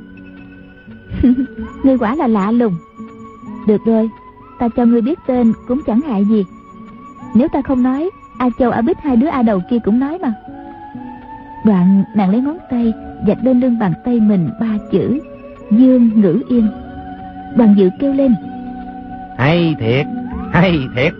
Ngươi quả là lạ lùng. Được rồi, ta cho ngươi biết tên cũng chẳng hại gì. Nếu ta không nói, A Châu A Bích hai đứa A Đầu kia cũng nói mà. Đoạn nàng lấy ngón tay vạch lên lưng bàn tay mình 3 chữ: Dương Ngữ Yên. Đoàn Dự kêu lên: Hay thiệt, hay thiệt.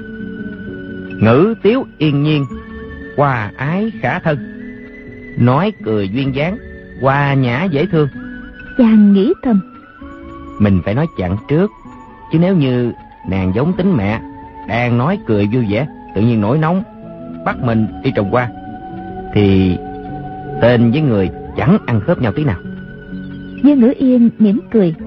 Ngữ tiếu yên nhiên, hòa ái khả thân, nói cười duyên dáng, hòa nhã dễ thương. Chàng nghĩ thầm: Mình phải nói chặn trước, chứ nếu như nàng giống tính mẹ, đang nói cười vui vẻ, tự nhiên nổi nóng bắt mình đi trồng hoa, thì tên với người chẳng ăn khớp nhau tí nào. Dương Ngữ Yên mỉm cười: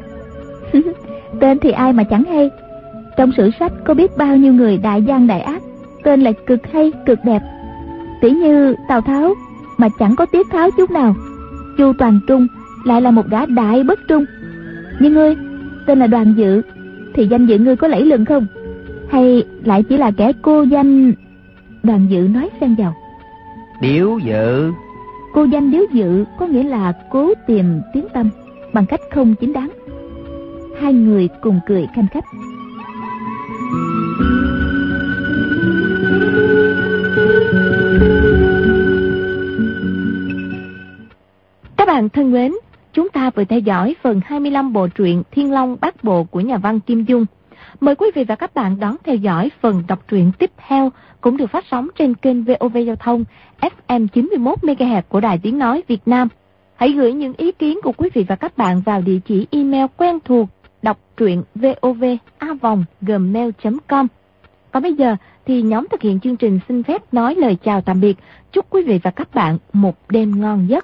Tên thì ai mà chẳng hay. Trong sử sách có biết bao nhiêu người đại gian đại ác, tên lại cực hay cực đẹp. Tỷ như Tào Tháo mà chẳng có tiết tháo chút nào, Chu Toàn Trung lại là một gã đại bất trung. Nhưng ngươi tên là Đoàn Dự, thì danh dự ngươi có lẫy lừng không? Hay lại chỉ là kẻ cô danh? Đoàn Dự nói xen vào: Điếu dự. Cô danh điếu dự có nghĩa là cố tìm tiếng tăm bằng cách không chính đáng. Hai người cùng cười khanh khách. Các bạn thân mến, chúng ta vừa theo dõi phần 25 bộ truyện Thiên Long Bát Bộ của nhà văn Kim Dung. Mời quý vị và các bạn đón theo dõi phần đọc truyện tiếp theo, cũng được phát sóng trên kênh VOV Giao thông FM 91 MHz của Đài Tiếng nói Việt Nam. Hãy gửi những ý kiến của quý vị và các bạn vào địa chỉ email quen thuộc đọc truyện vov@gmail.com. Còn bây giờ thì nhóm thực hiện chương trình xin phép nói lời chào tạm biệt. Chúc quý vị và các bạn một đêm ngon giấc.